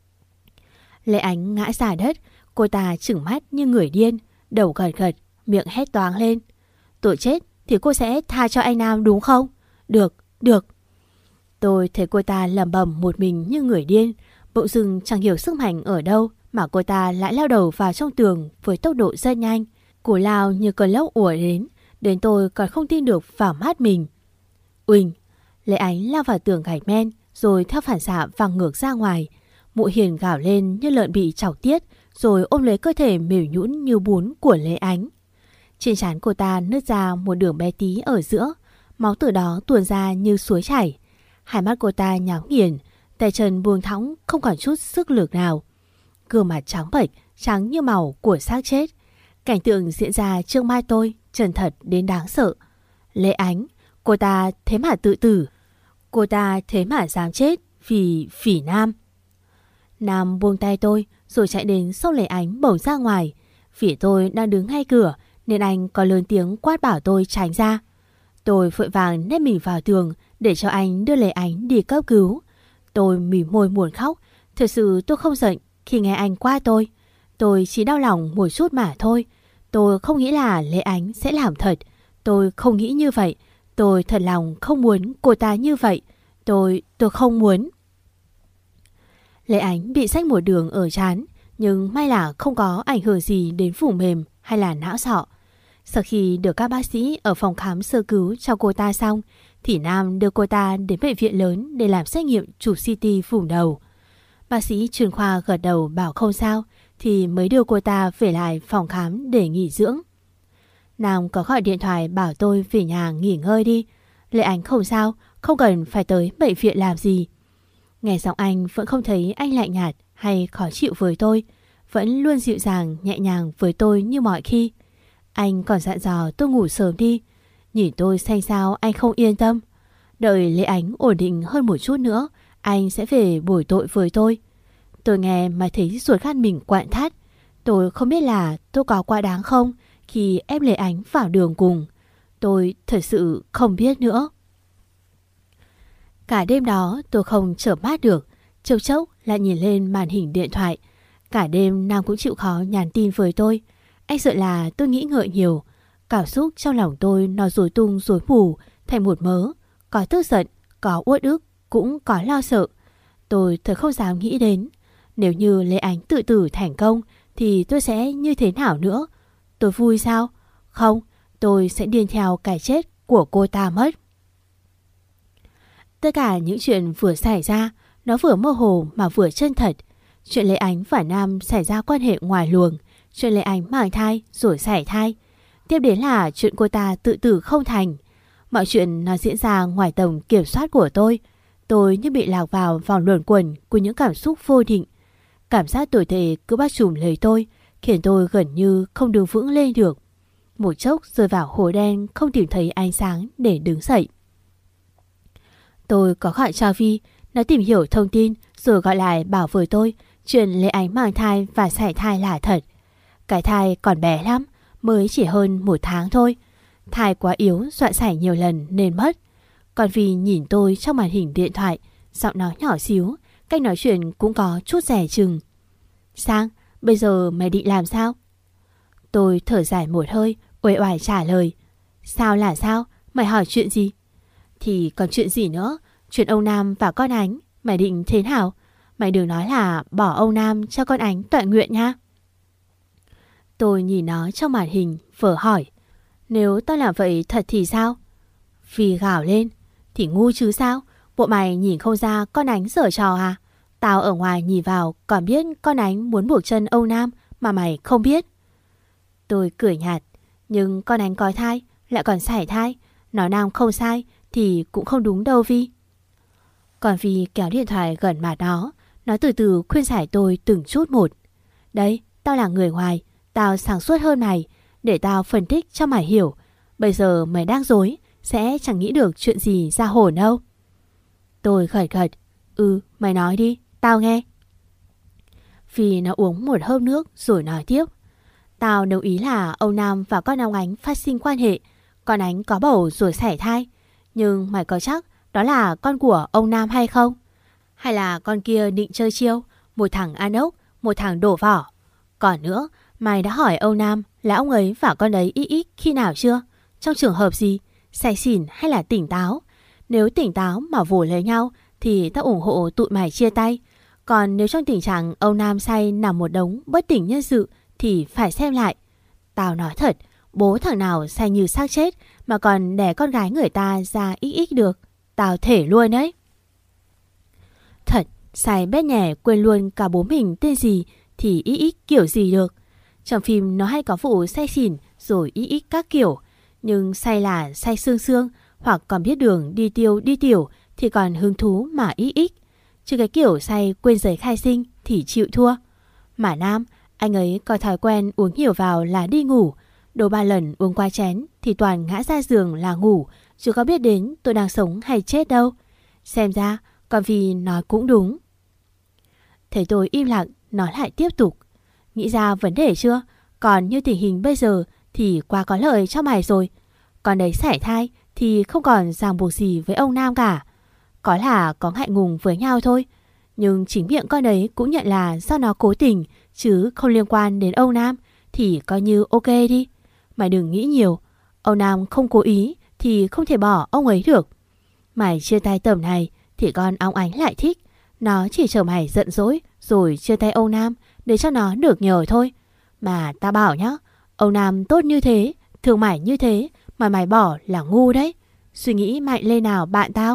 Lệ Ánh ngã ra đất. Cô ta trừng mắt như người điên, đầu gật gật, miệng hét toáng lên. Tôi chết thì cô sẽ tha cho anh Nam đúng không? Được, được. Tôi thấy cô ta lẩm bẩm một mình như người điên. Bỗng dưng chẳng hiểu sức mạnh ở đâu mà cô ta lại lao đầu vào trong tường với tốc độ rất nhanh. Cô lao như cơn lốc ùa đến, đến tôi còn không tin được vào mắt mình. Uỳnh, Lệ Ánh lao vào tường gạch men, rồi theo phản xạ văng ngược ra ngoài. Mụ Hiền gào lên như lợn bị chọc tiết, rồi ôm lấy cơ thể mềm nhũn như bún của Lệ Ánh. Trên trán cô ta nứt ra một đường bé tí ở giữa, máu từ đó tuôn ra như suối chảy. Hai mắt cô ta nháo nghiền, tay chân buông thõng không còn chút sức lực nào. Gương mặt trắng bệch, trắng như màu của xác chết. Cảnh tượng diễn ra trước mắt tôi chân thật đến đáng sợ. Lệ Ánh, cô ta thế mà tự tử. Cô ta thế mà dám chết vì phỉ Nam. Nam buông tay tôi rồi chạy đến xốc Lệ Ánh bổng ra ngoài. Phỉ tôi đang đứng ngay cửa nên anh có lớn tiếng quát bảo tôi tránh ra. Tôi vội vàng nép mình vào tường để cho anh đưa Lệ Ánh đi cấp cứu. Tôi mỉm môi muốn khóc. Thật sự tôi không giận khi nghe anh qua tôi. Tôi chỉ đau lòng một chút mà thôi. Tôi không nghĩ là Lệ Ánh sẽ làm thật. Tôi không nghĩ như vậy. Tôi thật lòng không muốn cô ta như vậy. Tôi, tôi không muốn. Lệ Ánh bị rách một đường ở trán, nhưng may là không có ảnh hưởng gì đến vùng mềm hay là não sọ. Sau khi được các bác sĩ ở phòng khám sơ cứu cho cô ta xong, thì Nam đưa cô ta đến bệnh viện lớn để làm xét nghiệm chụp xê tê vùng đầu. Bác sĩ chuyên khoa gật đầu bảo không sao, thì mới đưa cô ta về lại phòng khám để nghỉ dưỡng. Nam có gọi điện thoại bảo tôi về nhà nghỉ ngơi đi. Lệ Ánh không sao, không cần phải tới bệnh viện làm gì. Nghe giọng anh vẫn không thấy anh lạnh nhạt hay khó chịu với tôi, vẫn luôn dịu dàng nhẹ nhàng với tôi như mọi khi. Anh còn dặn dò tôi ngủ sớm đi. Nhìn tôi xanh xao anh không yên tâm. Đợi Lê Ánh ổn định hơn một chút nữa, anh sẽ về bồi tội với tôi. Tôi nghe mà thấy ruột gan mình quặn thắt. Tôi không biết là tôi có quá đáng không khi ép Lê Ánh vào đường cùng. Tôi thật sự không biết nữa. Cả đêm đó tôi không chợp mắt được, chốc chốc lại nhìn lên màn hình điện thoại. Cả đêm Nam cũng chịu khó nhắn tin với tôi. Anh sợ là tôi nghĩ ngợi nhiều. Cảm xúc trong lòng tôi nó rối tung rối mù thành một mớ. Có tức giận, có uất ức, cũng có lo sợ. Tôi thật không dám nghĩ đến. Nếu như Lê Ánh tự tử thành công thì tôi sẽ như thế nào nữa? Tôi vui sao? Không, tôi sẽ điên theo cái chết của cô ta mất. Tất cả những chuyện vừa xảy ra, nó vừa mơ hồ mà vừa chân thật. Chuyện Lê Ánh và Nam xảy ra quan hệ ngoài luồng, chuyện Lê Ánh mang thai rồi sảy thai, tiếp đến là chuyện cô ta tự tử không thành. Mọi chuyện nó diễn ra ngoài tầm kiểm soát của tôi. Tôi như bị lạc vào vòng luẩn quẩn của những cảm xúc vô định. Cảm giác tồi tệ cứ bao trùm lấy tôi, khiến tôi gần như không đứng vững lên được. Một chốc rơi vào hố đen, không tìm thấy ánh sáng để đứng dậy. Tôi có gọi cho Vi, nó tìm hiểu thông tin rồi gọi lại bảo với tôi chuyện Lê Ánh mang thai và sảy thai là thật. Cái thai còn bé lắm, mới chỉ hơn một tháng thôi. Thai quá yếu, dọa sảy nhiều lần nên mất. Còn Vi nhìn tôi trong màn hình điện thoại, giọng nói nhỏ xíu, cách nói chuyện cũng có chút dè chừng. Sang, bây giờ mày định làm sao? Tôi thở dài một hơi, uể oải trả lời. Sao là sao? Mày hỏi chuyện gì? Thì còn chuyện gì nữa? Chuyện ông Nam và con Ánh, mày định thế nào? Mày đừng nói là bỏ ông Nam cho con Ánh tọa nguyện nha. Tôi nhìn nó trong màn hình, vờ hỏi. Nếu tao làm vậy thật thì sao? Vì gào lên. Thì ngu chứ sao? Bộ mày nhìn không ra con Ánh giở trò à? Tao ở ngoài nhìn vào còn biết con Ánh muốn buộc chân ông Nam mà mày không biết. Tôi cười nhạt. Nhưng con Ánh có thai, lại còn sảy thai. Nói Nam không sai thì cũng không đúng đâu Vi. Còn Vi kéo điện thoại gần mặt nó. Nó từ từ khuyên giải tôi từng chút một. Đấy, tao là người ngoài, tao sáng suốt hơn mày, để tao phân tích cho mày hiểu. Bây giờ mày đang dối, sẽ chẳng nghĩ được chuyện gì ra hồn đâu. Tôi gật gật. Ừ, mày nói đi, tao nghe. Vì nó uống một hớp nước rồi nói tiếp. Tao đồng ý là ông Nam và con ông Ánh phát sinh quan hệ. Con Ánh có bầu rồi sảy thai. Nhưng mày có chắc đó là con của ông Nam hay không? Hay là con kia định chơi chiêu, một thằng ăn ốc, một thằng đổ vỏ? Còn nữa, mày đã hỏi ông Nam là ông ấy và con đấy ít ít khi nào chưa? Trong trường hợp gì? Say xỉn hay là tỉnh táo? Nếu tỉnh táo mà vồ lấy nhau thì tao ủng hộ tụi mày chia tay. Còn nếu trong tình trạng ông Nam say nằm một đống bất tỉnh nhân sự thì phải xem lại. Tao nói thật, bố thằng nào say như xác chết mà còn đẻ con gái người ta ra ít ít được. Tao thể luôn đấy. Thật, say bét nhè quên luôn cả bố mình tên gì thì ít ít kiểu gì được. Trong phim nó hay có vụ say xỉn rồi ít ít các kiểu. Nhưng say là say xương xương, hoặc còn biết đường đi tiêu đi tiểu thì còn hứng thú mà ít ít. Chứ cái kiểu say quên giấy khai sinh thì chịu thua. Mà Nam, anh ấy có thói quen uống nhiều vào là đi ngủ. Đôi ba lần uống qua chén thì toàn ngã ra giường là ngủ, chứ có biết đến tôi đang sống hay chết đâu. Xem ra con Vi nói cũng đúng. Thấy tôi im lặng, nó lại tiếp tục. Nghĩ ra vấn đề chưa? Còn như tình hình bây giờ thì quá có lợi cho mày rồi. Còn đấy sảy thai thì không còn ràng buộc gì với ông Nam cả. Có là có ngại ngùng với nhau thôi. Nhưng chính miệng con đấy cũng nhận là do nó cố tình, chứ không liên quan đến ông Nam, thì coi như ok đi. Mày đừng nghĩ nhiều. Ông Nam không cố ý thì không thể bỏ ông ấy được. Mày chia tay tầm này thì con óng ánh lại thích. Nó chỉ chờ mày giận dỗi rồi chia tay ông Nam để cho nó được nhờ thôi. Mà ta bảo nhá, ông Nam tốt như thế, thương mày như thế mà mày bỏ là ngu đấy. Suy nghĩ mạnh lên nào bạn tao.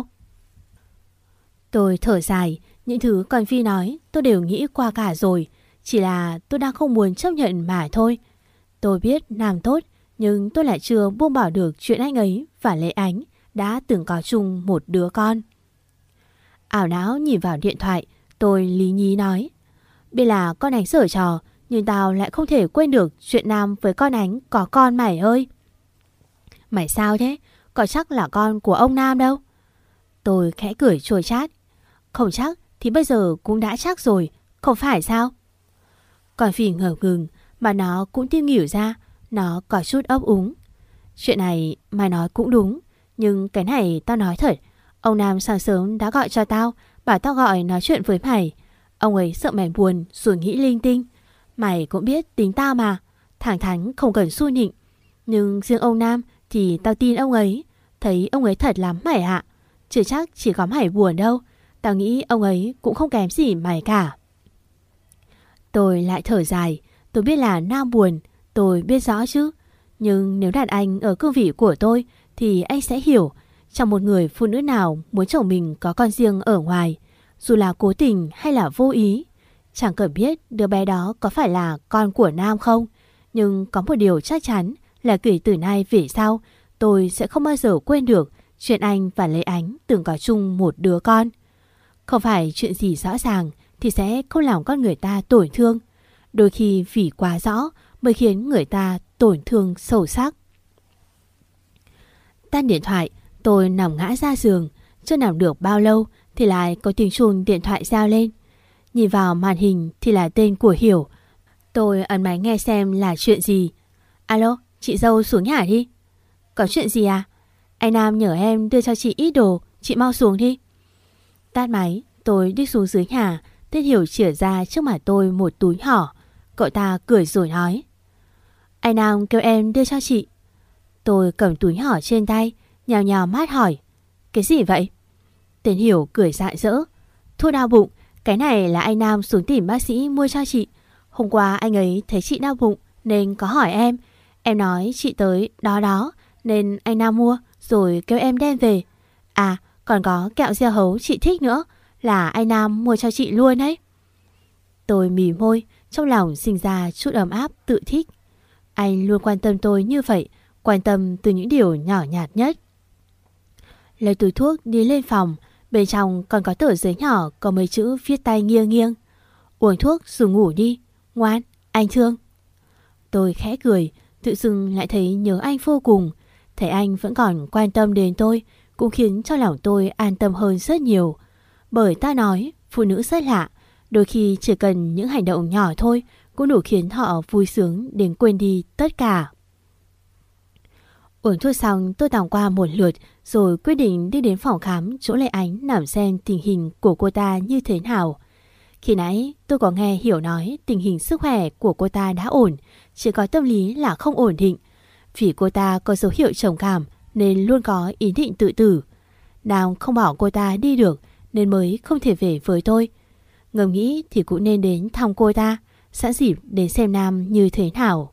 Tôi thở dài. Những thứ con Phi nói tôi đều nghĩ qua cả rồi. Chỉ là tôi đang không muốn chấp nhận mà thôi. Tôi biết Nam tốt, nhưng tôi lại chưa buông bỏ được chuyện anh ấy và Lê Ánh đã từng có chung một đứa con. Ảo não nhìn vào điện thoại, tôi lý nhí nói. Biết là con Ánh giở trò, nhưng tao lại không thể quên được chuyện Nam với con Ánh có con mày ơi. Mày sao thế? Có chắc là con của ông Nam đâu? Tôi khẽ cười chua chát. Không chắc thì bây giờ cũng đã chắc rồi, không phải sao? Còn Phỉ ngờ ngừng mà nó cũng tim nghỉu ra, nó có chút ấp úng. Chuyện này mày nói cũng đúng, nhưng cái này tao nói thật. Ông Nam sáng sớm đã gọi cho tao, bảo tao gọi nói chuyện với mày. Ông ấy sợ mày buồn rồi nghĩ linh tinh. Mày cũng biết tính tao mà, thẳng thắn không cần xu nịnh. Nhưng riêng ông Nam thì tao tin ông ấy. Thấy ông ấy thật lắm mày ạ. Chứ chắc chỉ có mày buồn đâu. Tao nghĩ ông ấy cũng không kém gì mày cả. Tôi lại thở dài. Tôi biết là Nam buồn, tôi biết rõ chứ. Nhưng nếu đặt anh ở cương vị của tôi thì anh sẽ hiểu. Trong một người phụ nữ nào muốn chồng mình có con riêng ở ngoài, dù là cố tình hay là vô ý, chẳng cần biết đứa bé đó có phải là con của Nam không. Nhưng có một điều chắc chắn là kể từ nay về sau, tôi sẽ không bao giờ quên được chuyện anh và Lê Ánh từng có chung một đứa con. Không phải chuyện gì rõ ràng thì sẽ không làm con người ta tổn thương. Đôi khi vì quá rõ mới khiến người ta tổn thương sâu sắc. Tắt điện thoại, tôi nằm ngã ra giường. Chưa nằm được bao lâu thì lại có tiếng chuông điện thoại reo lên. Nhìn vào màn hình thì là tên của Hiểu. Tôi ấn máy nghe xem là chuyện gì. Alo, chị dâu xuống nhà đi. Có chuyện gì à? Anh Nam nhờ em đưa cho chị ít đồ, chị mau xuống đi. Tắt máy, tôi đi xuống dưới nhà. Tên Hiểu chìa ra trước mặt tôi một túi nhỏ. Cậu ta cười rồi nói: Anh Nam kêu em đưa cho chị. Tôi cầm túi nhỏ trên tay, nhào nhào mắt hỏi: Cái gì vậy? Tên Hiểu cười rạng rỡ: Thuốc đau bụng, cái này là anh Nam xuống tìm bác sĩ mua cho chị. Hôm qua anh ấy thấy chị đau bụng nên có hỏi em. Em nói chị tới đó đó nên anh Nam mua rồi kêu em đem về. À, còn có kẹo dưa hấu chị thích nữa, là anh Nam mua cho chị luôn đấy. Tôi mỉ môi, trong lòng sinh ra chút ấm áp tự thích. Anh luôn quan tâm tôi như vậy, quan tâm từ những điều nhỏ nhặt nhất. Lấy túi thuốc đi lên phòng, bên trong còn có tờ giấy nhỏ có mấy chữ viết tay nghiêng nghiêng: Uống thuốc rồi ngủ đi, ngoan, anh thương. Tôi khẽ cười, tự dưng lại thấy nhớ anh vô cùng. Thấy anh vẫn còn quan tâm đến tôi cũng khiến cho lòng tôi an tâm hơn rất nhiều. Bởi ta nói, phụ nữ rất lạ, đôi khi chỉ cần những hành động nhỏ thôi cũng đủ khiến họ vui sướng đến quên đi tất cả. Uống thuốc xong, tôi tòng qua một lượt rồi quyết định đi đến phòng khám chỗ Lê Ánh nằm xem tình hình của cô ta như thế nào. Khi nãy tôi có nghe Hiểu nói tình hình sức khỏe của cô ta đã ổn, chỉ có tâm lý là không ổn định. Vì cô ta có dấu hiệu trầm cảm nên luôn có ý định tự tử. Nam không bảo cô ta đi được nên mới không thể về với tôi. Ngẫm nghĩ thì cũng nên đến thăm cô ta, sẵn dịp đến xem Nam như thế nào.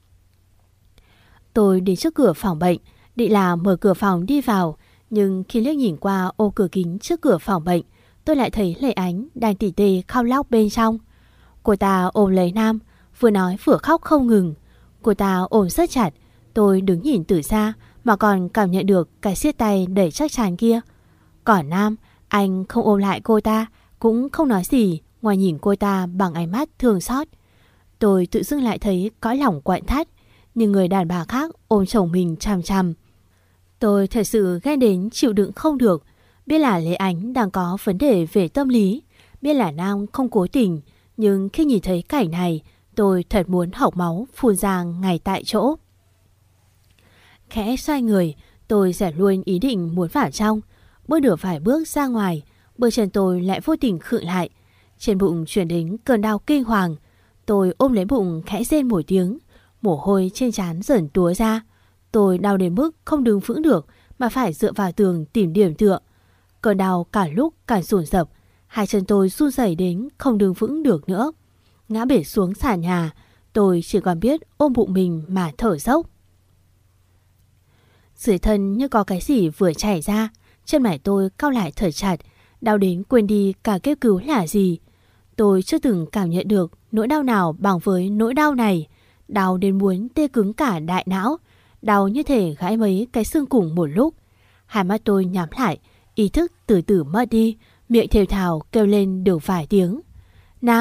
Tôi đến trước cửa phòng bệnh, định là mở cửa phòng đi vào, nhưng khi liếc nhìn qua ô cửa kính trước cửa phòng bệnh, tôi lại thấy Lê Ánh đang tỉ tê khóc lóc bên trong. Cô ta ôm lấy Nam, vừa nói vừa khóc không ngừng. Cô ta ôm rất chặt, tôi đứng nhìn từ xa mà còn cảm nhận được cái siết tay đầy chắc chắn kia. Còn Nam, anh không ôm lại cô ta, cũng không nói gì ngoài nhìn cô ta bằng ánh mắt thương xót. Tôi tự dưng lại thấy cõi lòng quặn thắt, nhưng người đàn bà khác ôm chồng mình chằm chằm. Tôi thật sự ghen đến chịu đựng không được. Biết là Lê Ánh đang có vấn đề về tâm lý, biết là Nam không cố tình, nhưng khi nhìn thấy cảnh này, tôi thật muốn hộc máu phun ra ngay tại chỗ. Khẽ xoay người, tôi dẹp luôn ý định muốn vào trong. Bước được vài bước ra ngoài, bước chân tôi lại vô tình khựng lại. Trên bụng chuyển đến cơn đau kinh hoàng. Tôi ôm lấy bụng khẽ rên một tiếng, mồ hôi trên trán dần túa ra. Tôi đau đến mức không đứng vững được mà phải dựa vào tường tìm điểm tựa. Cơn đau cả lúc càng dồn dập, hai chân tôi run rẩy đến không đứng vững được nữa. Ngã bệt xuống sàn nhà, tôi chỉ còn biết ôm bụng mình mà thở dốc. Dưới thân như có cái gì vừa chảy ra, chân mày tôi cau lại thật chặt, đau đến quên đi cả kêu cứu là gì. Tôi chưa từng cảm nhận được nỗi đau nào bằng với nỗi đau này. Đau đến muốn tê cứng cả đại não, đau như thể gãy mấy cái xương cùng một lúc. Hai mắt tôi nhắm lại, ý thức từ từ mất đi, miệng thều thào kêu lên được vài tiếng: Nam,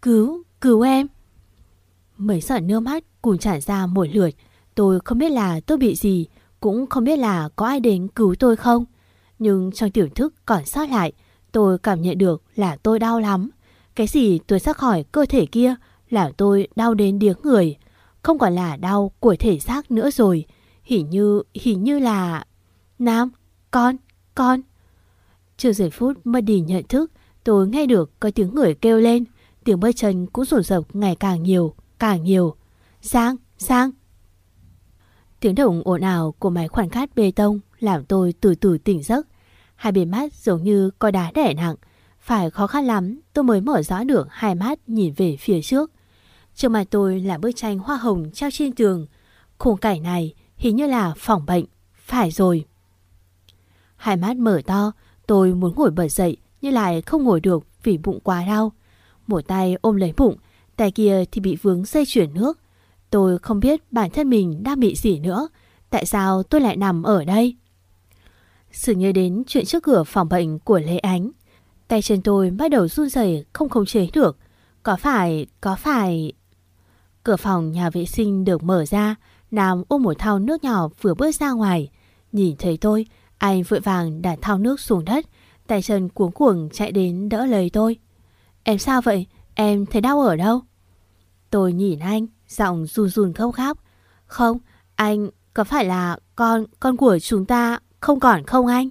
cứu, cứu em. Mấy giọt nước mắt cùng tràn ra một lượt. Tôi không biết là tôi bị gì, cũng không biết là có ai đến cứu tôi không. Nhưng trong tiềm thức còn sót lại, tôi cảm nhận được là tôi đau lắm. Cái gì tôi ra khỏi cơ thể kia là tôi đau đến điếng người. Không còn là đau của thể xác nữa rồi. Hình như, hình như là... Nam, con, con. Chưa giây phút mất đi nhận thức, tôi nghe được có tiếng người kêu lên. Tiếng bước chân cũng rồn rập ngày càng nhiều, càng nhiều. Giang, Giang. Tiếng động ồn ào của máy khoan cát bê tông làm tôi từ từ tỉnh giấc. Hai bên mắt giống như có đá đè nặng. Phải khó khăn lắm tôi mới mở rõ được hai mắt nhìn về phía trước. Trước mặt tôi là bức tranh hoa hồng treo trên tường. Khung cảnh này hình như là phòng bệnh. Phải rồi. Hai mắt mở to, tôi muốn ngồi bật dậy nhưng lại không ngồi được vì bụng quá đau. Một tay ôm lấy bụng, tay kia thì bị vướng dây chuyền nước. Tôi không biết bản thân mình đang bị gì nữa. Tại sao tôi lại nằm ở đây? Sự nhớ đến chuyện trước cửa phòng bệnh của Lê Ánh. Tay chân tôi bắt đầu run rẩy không khống chế được. Có phải, có phải... Cửa phòng nhà vệ sinh được mở ra. Nam ôm một thau nước nhỏ vừa bước ra ngoài. Nhìn thấy tôi, anh vội vàng đặt thau nước xuống đất. Tay chân cuống cuồng chạy đến đỡ lấy tôi. Em sao vậy? Em thấy đau ở đâu? Tôi nhìn anh, giọng run run khóc khóc. Không, anh, có phải là con, con của chúng ta không còn không anh?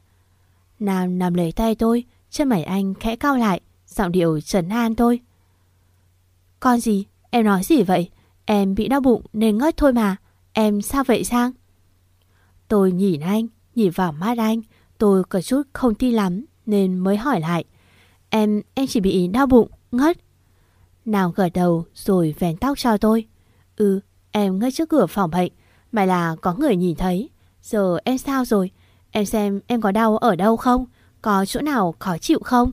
Nam nắm lấy tay tôi, chân mày anh khẽ cau lại, giọng điệu trấn an tôi. Con gì? Em nói gì vậy? Em bị đau bụng nên ngất thôi mà. Em sao vậy Giang? Tôi nhìn anh, nhìn vào mắt anh. Tôi có chút không tin lắm nên mới hỏi lại. Em, em chỉ bị đau bụng, ngất. Nam gật đầu rồi vén tóc cho tôi. Ừ, em ngất trước cửa phòng bệnh. Mà là có người nhìn thấy. Giờ em sao rồi? Em xem em có đau ở đâu không? Có chỗ nào khó chịu không?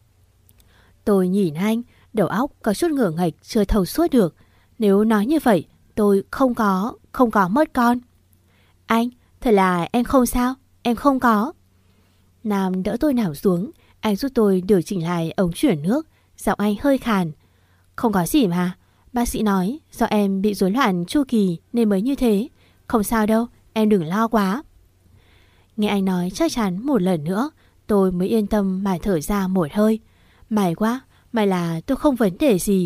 Tôi nhìn anh, đầu óc có chút ngửa ngạch chưa thấu suốt được. Nếu nói như vậy, tôi không có, không có mất con. Anh, thật là em không sao, em không có. Nam đỡ tôi nằm xuống, anh giúp tôi điều chỉnh lại ống chuyển nước, giọng anh hơi khàn. Không có gì mà, bác sĩ nói do em bị rối loạn chu kỳ nên mới như thế. Không sao đâu, em đừng lo quá. Nghe anh nói chắc chắn một lần nữa, tôi mới yên tâm mà thở ra một hơi. May quá, may là tôi không vấn đề gì.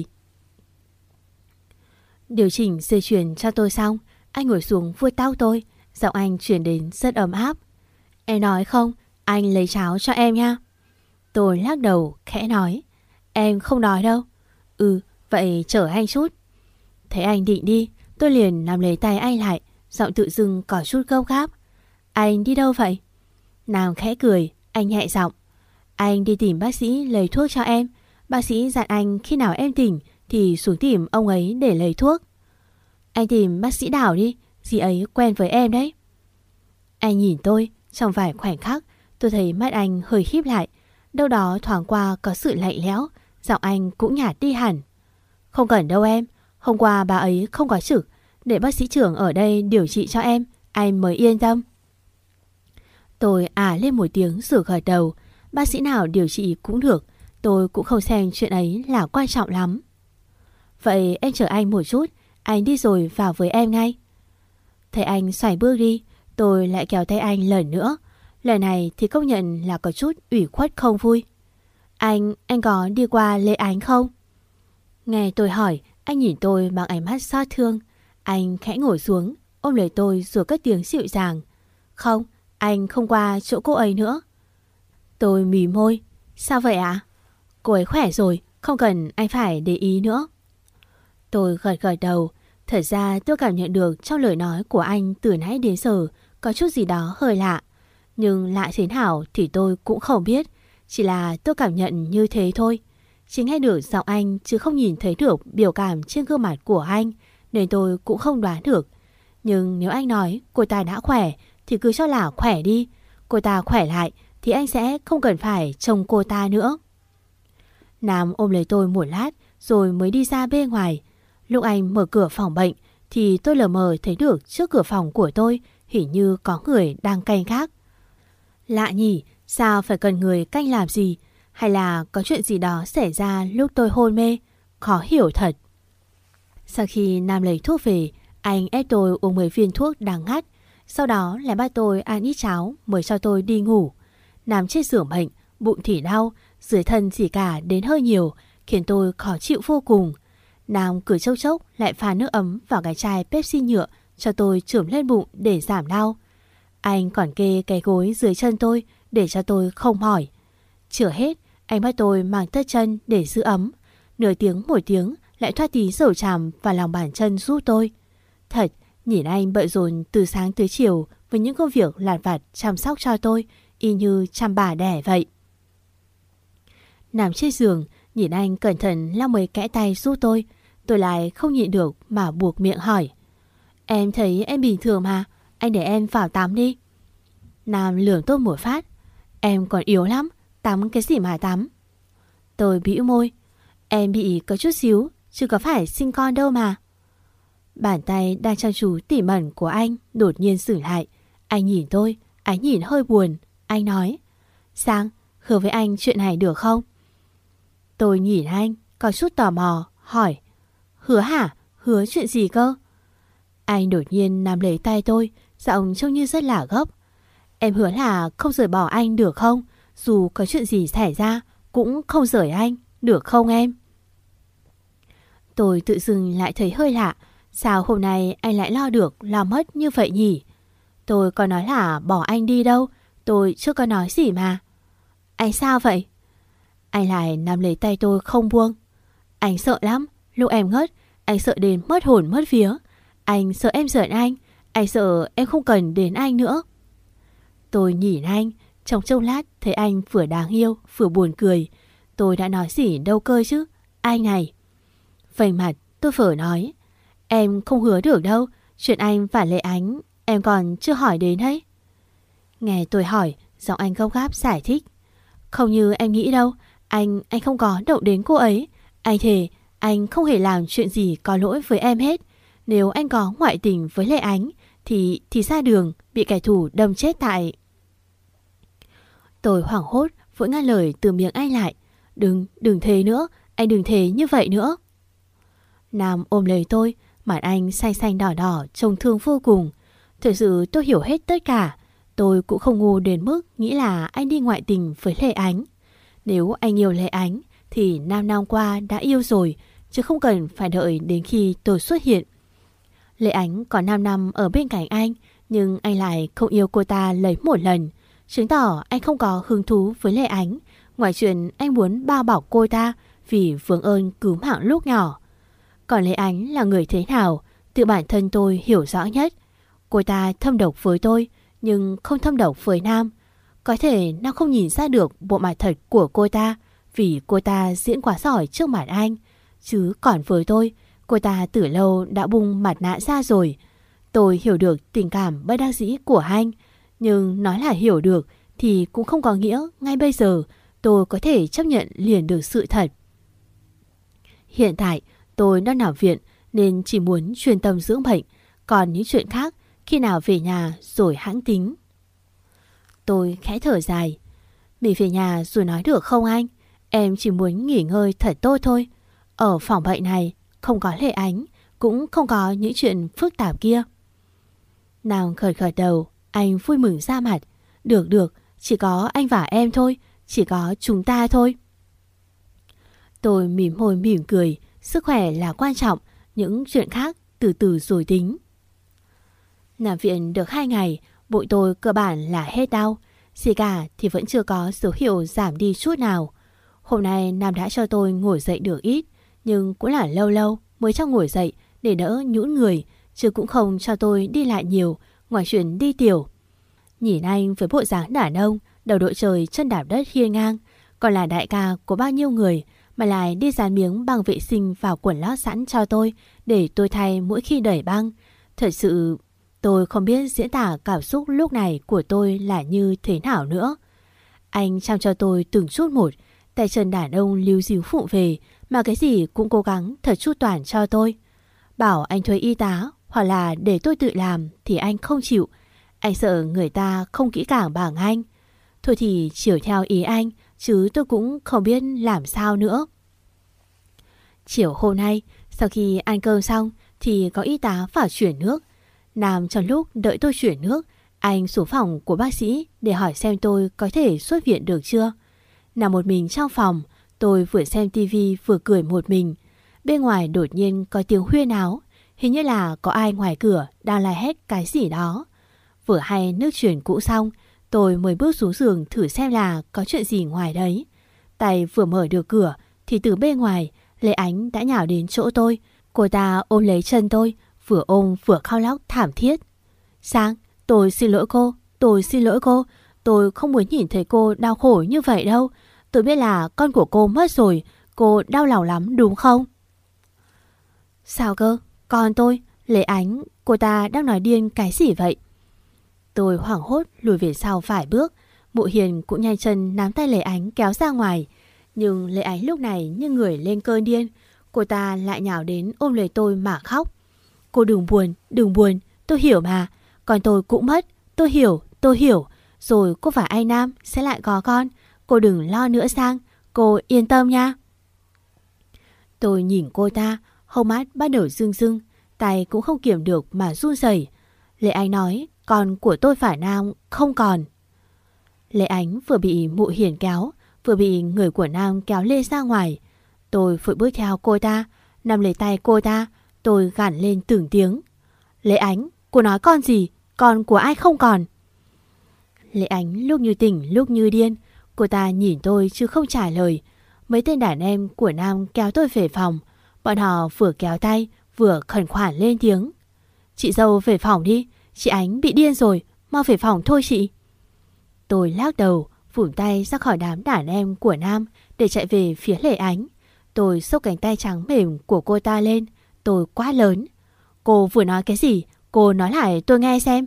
Điều chỉnh dây chuyền cho tôi xong, anh ngồi xuống vuốt tóc tôi, giọng anh chuyển đến rất ấm áp. Em nói không, anh lấy cháo cho em nha. Tôi lắc đầu, khẽ nói. Em không nói đâu. Ừ, vậy chở anh chút. Thấy anh định đi, tôi liền nắm lấy tay anh lại, giọng tự dưng có chút gấp gáp. Anh đi đâu vậy? Nam khẽ cười, anh nhẹ giọng. Anh đi tìm bác sĩ lấy thuốc cho em. Bác sĩ dặn anh khi nào em tỉnh thì xuống tìm ông ấy để lấy thuốc. Anh tìm bác sĩ Đào đi, dì ấy quen với em đấy. Anh nhìn tôi, trong vài khoảnh khắc tôi thấy mắt anh hơi híp lại. Đâu đó thoáng qua có sự lạnh lẽo, giọng anh cũng nhạt đi hẳn. Không cần đâu em, hôm qua bà ấy không có trực, để bác sĩ trưởng ở đây điều trị cho em, anh mới yên tâm. Tôi à lên một tiếng rồi gật đầu. Bác sĩ nào điều trị cũng được, tôi cũng không xem chuyện ấy là quan trọng lắm. Vậy em chờ anh một chút, anh đi rồi vào với em ngay. Thấy anh xoay bước đi, tôi lại kéo tay anh lần nữa. Lần này thì công nhận là có chút ủy khuất không vui. Anh, anh có đi qua Lê Ánh không? Nghe tôi hỏi, anh nhìn tôi bằng ánh mắt xót thương. Anh khẽ ngồi xuống, ôm lấy tôi rồi cất tiếng dịu dàng. Không, anh không qua chỗ cô ấy nữa. Tôi mí môi. Sao vậy ạ? À? Cô ấy khỏe rồi, không cần anh phải để ý nữa. Tôi gật gật đầu. Thật ra tôi cảm nhận được trong lời nói của anh từ nãy đến giờ có chút gì đó hơi lạ. Nhưng lạ thế nào thì tôi cũng không biết. Chỉ là tôi cảm nhận như thế thôi. Chỉ nghe được giọng anh chứ không nhìn thấy được biểu cảm trên gương mặt của anh, nên tôi cũng không đoán được. Nhưng nếu anh nói cô ta đã khỏe thì cứ cho là khỏe đi. Cô ta khỏe lại thì anh sẽ không cần phải trông cô ta nữa. Nam ôm lấy tôi một lát rồi mới đi ra bên ngoài. Lúc anh mở cửa phòng bệnh thì tôi lờ mờ thấy được trước cửa phòng của tôi hình như có người đang canh gác. Lạ nhỉ, sao phải cần người canh làm gì? Hay là có chuyện gì đó xảy ra lúc tôi hôn mê? khó hiểu thật. Sau khi Nam lấy thuốc về, anh ép tôi uống mấy viên thuốc đáng ngắt. Sau đó lại bắt tôi ăn ít cháo mới cho tôi đi ngủ. Nằm trên giường bệnh, bụng thì đau, dưới thân gì cả đến hơi nhiều, khiến tôi khó chịu vô cùng. Nam cứ chốc chốc lại pha nước ấm vào cái chai Pepsi nhựa cho tôi chườm lên bụng để giảm đau. Anh còn kê cái gối dưới chân tôi để cho tôi không mỏi. Chưa hết, anh bắt tôi mang tất chân để giữ ấm. Nửa tiếng một tiếng lại thoa tí dầu tràm vào lòng bàn chân giúp tôi. Thật, nhìn anh bận rộn từ sáng tới chiều với những công việc lặt vặt chăm sóc cho tôi, y như chăm bà đẻ vậy. Nằm trên giường, nhìn anh cẩn thận lau mấy kẽ tay giúp tôi, tôi lại không nhịn được mà buộc miệng hỏi. Em thấy em bình thường mà, anh để em vào tắm đi. Nam lườm tôi một phát. Em còn yếu lắm, tắm cái gì mà tắm. Tôi bĩu môi. Em bị có chút xíu, chứ có phải sinh con đâu mà. Bàn tay đang chăm chú tỉ mẩn của anh đột nhiên dừng lại. Anh nhìn tôi, ánh nhìn hơi buồn. Anh nói, Sang, hứa với anh chuyện này được không? Tôi nhìn anh, có chút tò mò, hỏi, hứa hả? Hứa chuyện gì cơ? Anh đột nhiên nắm lấy tay tôi, giọng trông như rất là gấp. Em hứa là không rời bỏ anh được không? Dù có chuyện gì xảy ra, cũng không rời anh, được không em? Tôi tự dưng lại thấy hơi lạ. Sao hôm nay anh lại lo được, lo mất như vậy nhỉ? Tôi có nói là bỏ anh đi đâu, tôi chưa có nói gì mà. Anh sao vậy? Anh lại nắm lấy tay tôi không buông. Anh sợ lắm, lúc em ngất, anh sợ đến mất hồn mất vía. Anh sợ em giận anh, anh sợ em không cần đến anh nữa. Tôi nhìn anh, trong chốc lát thấy anh vừa đáng yêu, vừa buồn cười. Tôi đã nói gì đâu cơ chứ, anh này. Vành mặt tôi phở nói, em không hứa được đâu, chuyện anh và Lệ Ánh em còn chưa hỏi đến ấy. Nghe tôi hỏi, giọng anh gấp gáp giải thích. Không như em nghĩ đâu, anh anh không có động đến cô ấy. Anh thề, anh không hề làm chuyện gì có lỗi với em hết. Nếu anh có ngoại tình với Lệ Ánh Thì thì ra đường bị kẻ thù đâm chết tại. Tôi hoảng hốt vội ngăn lời từ miệng anh lại. Đừng, đừng thế nữa, anh đừng thế như vậy nữa. Nam ôm lấy tôi, mặt anh xanh xanh đỏ đỏ, trông thương vô cùng. Thật sự tôi hiểu hết tất cả. Tôi cũng không ngu đến mức nghĩ là anh đi ngoại tình với Lệ Ánh. Nếu anh yêu Lệ Ánh thì năm năm qua đã yêu rồi, chứ không cần phải đợi đến khi tôi xuất hiện. Lệ Ánh có năm năm ở bên cạnh anh, nhưng anh lại không yêu cô ta lấy một lần, chứng tỏ anh không có hứng thú với Lệ Ánh, ngoài chuyện anh muốn bao bọc cô ta vì vướng ơn cứu mạng lúc nhỏ. Còn Lệ Ánh là người thế nào, tự bản thân tôi hiểu rõ nhất. Cô ta thâm độc với tôi, nhưng không thâm độc với Nam. Có thể Nam không nhìn ra được bộ mặt thật của cô ta, vì cô ta diễn quá giỏi trước mặt anh. Chứ còn với tôi, cô ta từ lâu đã bung mặt nạ ra rồi. Tôi hiểu được tình cảm bất đắc dĩ của anh, nhưng nói là hiểu được thì cũng không có nghĩa ngay bây giờ tôi có thể chấp nhận liền được sự thật. Hiện tại tôi đang nằm viện nên chỉ muốn chuyên tâm dưỡng bệnh, còn những chuyện khác khi nào về nhà rồi hãng tính. Tôi khẽ thở dài. Mình về nhà rồi nói được không anh? Em chỉ muốn nghỉ ngơi thật tốt thôi. Ở phòng bệnh này không có Lệ Ánh, cũng không có những chuyện phức tạp kia. Nàng gật gật đầu, anh vui mừng ra mặt. Được được, chỉ có anh và em thôi, chỉ có chúng ta thôi. Tôi mỉm môi mỉm cười, sức khỏe là quan trọng, những chuyện khác từ từ rồi tính. Nằm viện được hai ngày, bụng tôi cơ bản là hết đau, gì cả thì vẫn chưa có dấu hiệu giảm đi chút nào. Hôm nay Nam đã cho tôi ngồi dậy được ít, nhưng cũng là lâu lâu mới cho ngồi dậy để đỡ nhũn người, chứ cũng không cho tôi đi lại nhiều ngoài chuyện đi tiểu. Nhìn anh với bộ dáng đàn ông, đầu đội trời chân đạp đất hiên ngang, còn là đại ca của bao nhiêu người mà lại đi dán miếng băng vệ sinh vào quần lót sẵn cho tôi để tôi thay mỗi khi đẩy băng. Thật sự tôi không biết diễn tả cảm xúc lúc này của tôi là như thế nào nữa. Anh chăm cho tôi từng chút một, tay chân đàn ông líu díu phụng về mà cái gì cũng cố gắng thật chu toàn cho tôi. Bảo anh thuê y tá hoặc là để tôi tự làm thì anh không chịu. Anh sợ người ta không kỹ càng bằng anh. Thôi thì chiều theo ý anh, chứ tôi cũng không biết làm sao nữa. Chiều hôm nay, sau khi ăn cơm xong thì có y tá vào chuyển nước. Nam trong lúc đợi tôi chuyển nước, anh xuống phòng của bác sĩ để hỏi xem tôi có thể xuất viện được chưa. Nằm một mình trong phòng, tôi vừa xem tivi vừa cười một mình. Bên ngoài đột nhiên có tiếng huyên áo, hình như là có ai ngoài cửa đang la hét cái gì đó. Vừa hay nước chuyển cũ xong, tôi mới bước xuống giường thử xem là có chuyện gì ngoài đấy. Tay vừa mở được cửa thì từ bên ngoài Lê Ánh đã nhào đến chỗ tôi. Cô ta ôm lấy chân tôi, vừa ôm vừa khóc lóc thảm thiết. Sang, tôi xin lỗi cô, tôi xin lỗi cô. Tôi không muốn nhìn thấy cô đau khổ như vậy đâu. Tôi biết là con của cô mất rồi, cô đau lòng lắm đúng không? Sao cơ? Con tôi, Lê Ánh, cô ta đang nói điên cái gì vậy? Tôi hoảng hốt lùi về sau vài bước. Mụ Hiền cũng nhanh chân nắm tay Lê Ánh kéo ra ngoài. Nhưng Lê Ánh lúc này như người lên cơn điên. Cô ta lại nhào đến ôm lấy tôi mà khóc. Cô đừng buồn, đừng buồn, tôi hiểu mà. Còn tôi cũng mất, tôi hiểu, tôi hiểu. Rồi cô và anh Nam sẽ lại có con. Cô đừng lo nữa Sang, cô yên tâm nha. Tôi nhìn cô ta, hốc mắt bắt đầu rưng rưng, tay cũng không kiểm được mà run rẩy. Lê Ánh nói con của tôi phải Nam không còn. Lê Ánh vừa bị Mụ Hiền kéo, vừa bị người của Nam kéo lê ra ngoài. Tôi vội bước theo cô ta, nắm lấy tay cô ta, tôi gằn lên từng tiếng. Lê Ánh, cô nói con gì? Con của ai không còn? Lê Ánh lúc như tỉnh lúc như điên. Cô ta nhìn tôi chứ không trả lời. Mấy tên đàn em của Nam kéo tôi về phòng. Bọn họ vừa kéo tay vừa khẩn khoản lên tiếng. Chị dâu về phòng đi, chị Ánh bị điên rồi, mau về phòng thôi chị. Tôi lắc đầu, phủi tay ra khỏi đám đàn em của Nam để chạy về phía Lê Ánh. Tôi xốc cánh tay trắng mềm của cô ta lên. Tôi quát lớn. Cô vừa nói cái gì? Cô nói lại tôi nghe xem.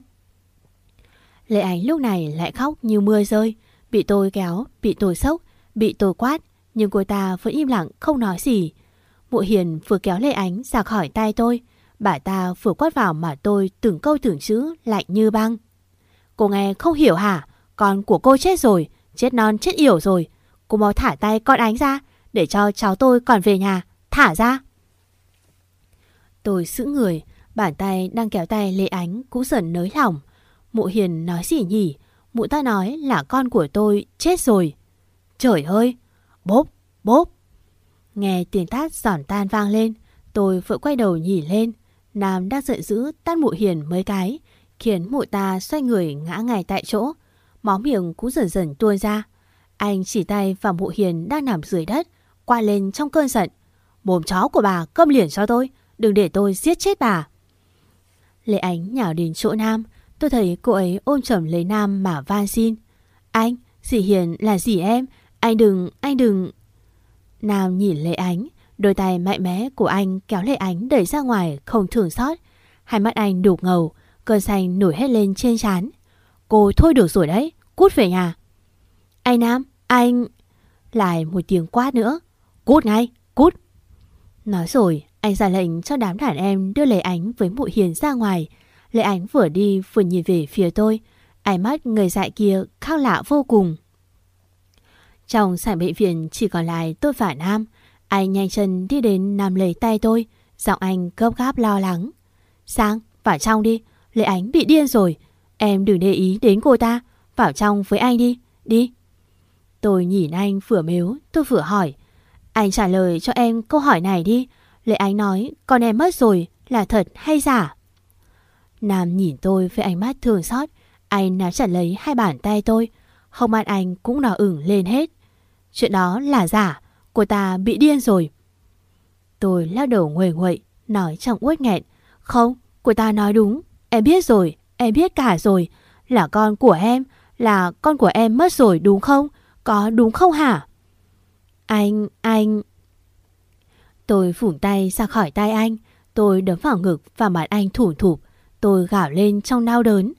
Lê Ánh lúc này lại khóc như mưa rơi. Bị tôi kéo, bị tôi xốc, bị tôi quát. Nhưng cô ta vẫn im lặng không nói gì. Mụ Hiền vừa kéo Lê Ánh ra khỏi tay tôi. Bà ta vừa quát vào mà tôi từng câu từng chữ lạnh như băng. Cô nghe không hiểu hả? Con của cô chết rồi, chết non chết yểu rồi. Cô mau thả tay con Ánh ra, để cho cháu tôi còn về nhà. Thả ra. Tôi sững người, bàn tay đang kéo tay Lê Ánh cũng dần nới lỏng. Mụ Hiền nói gì nhỉ? Mụ ta nói là con của tôi chết rồi. Trời ơi! Bốp! Bốp! Nghe tiếng tát giòn tan vang lên. Tôi vội quay đầu nhìn lên. Nam đang giận dữ tát mụ Hiền mấy cái, khiến mụ ta xoay người ngã ngay tại chỗ. Máu miệng cũng dần dần tuôn ra. Anh chỉ tay vào mụ Hiền đang nằm dưới đất, quay lên trong cơn giận. Mồm chó của bà câm liền cho tôi, đừng để tôi giết chết bà. Lê Ánh nhào đến chỗ Nam. Tôi thấy cô ấy ôm chầm lấy Nam mà van xin. Anh, dì Hiền là dì em, anh đừng, anh đừng. Nam nhìn Lê Ánh, đôi tay mạnh mẽ của anh kéo Lê Ánh đẩy ra ngoài không thương xót. Hai mắt anh đục ngầu, cơn xanh nổi hết lên trên trán. Cô thôi được rồi đấy, cút về nhà. Anh Nam, anh... Lại một tiếng quát nữa. Cút ngay, cút. Nói rồi, anh ra lệnh cho đám đàn em đưa Lê Ánh với mụ Hiền ra ngoài. Lê Ánh vừa đi vừa nhìn về phía tôi. Ánh mắt người dại kia khác lạ vô cùng. Trong sảnh bệnh viện chỉ còn lại tôi và Nam. Anh nhanh chân đi đến nắm lấy tay tôi. Giọng anh gấp gáp lo lắng. Sang, vào trong đi. Lê Ánh bị điên rồi. Em đừng để ý đến cô ta. Vào trong với anh đi, đi. Tôi nhìn anh vừa mếu, tôi vừa hỏi. Anh trả lời cho em câu hỏi này đi. Lê Ánh nói con em mất rồi là thật hay giả? Nam nhìn tôi với ánh mắt thương xót. Anh nắm chặt lấy hai bàn tay tôi. Hốc mắt anh cũng đỏ ửng lên hết. Chuyện đó là giả. Cô ta bị điên rồi. Tôi lắc đầu nguầy nguậy, nói trong uất nghẹn. Không, cô ta nói đúng. Em biết rồi, em biết cả rồi. Là con của em, là con của em mất rồi đúng không? Có đúng không hả? Anh, anh... Tôi phủi tay ra khỏi tay anh. Tôi đấm vào ngực và mặt anh thủn thụp. Tôi gào lên trong đau đớn.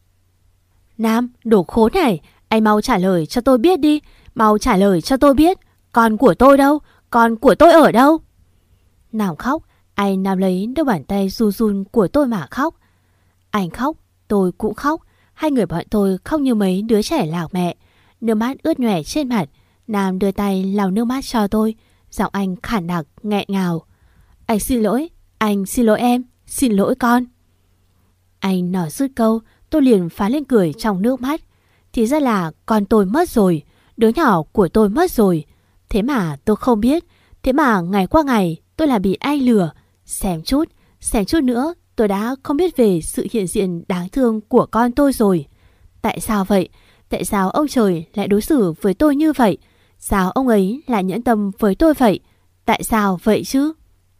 Nam, đồ khốn này, anh mau trả lời cho tôi biết đi. Mau trả lời cho tôi biết. Con của tôi đâu? Con của tôi ở đâu? Nam khóc, anh nắm lấy đôi bàn tay run run của tôi mà khóc. Anh khóc, tôi cũng khóc. Hai người bọn tôi khóc như mấy đứa trẻ lạc mẹ. Nước mắt ướt nhòe trên mặt. Nam đưa tay lau nước mắt cho tôi, Giọng anh khản đặc, nghẹn ngào. Anh xin lỗi, anh xin lỗi em, xin lỗi con. Anh nói dứt câu, tôi liền phá lên cười trong nước mắt. Thì ra là con tôi mất rồi, đứa nhỏ của tôi mất rồi. Thế mà tôi không biết, thế mà ngày qua ngày tôi là bị anh lừa. Xem chút, xem chút nữa tôi đã không biết về sự hiện diện đáng thương của con tôi rồi. Tại sao vậy? Tại sao ông trời lại đối xử với tôi như vậy? Sao ông ấy lại nhẫn tâm với tôi vậy? Tại sao vậy chứ?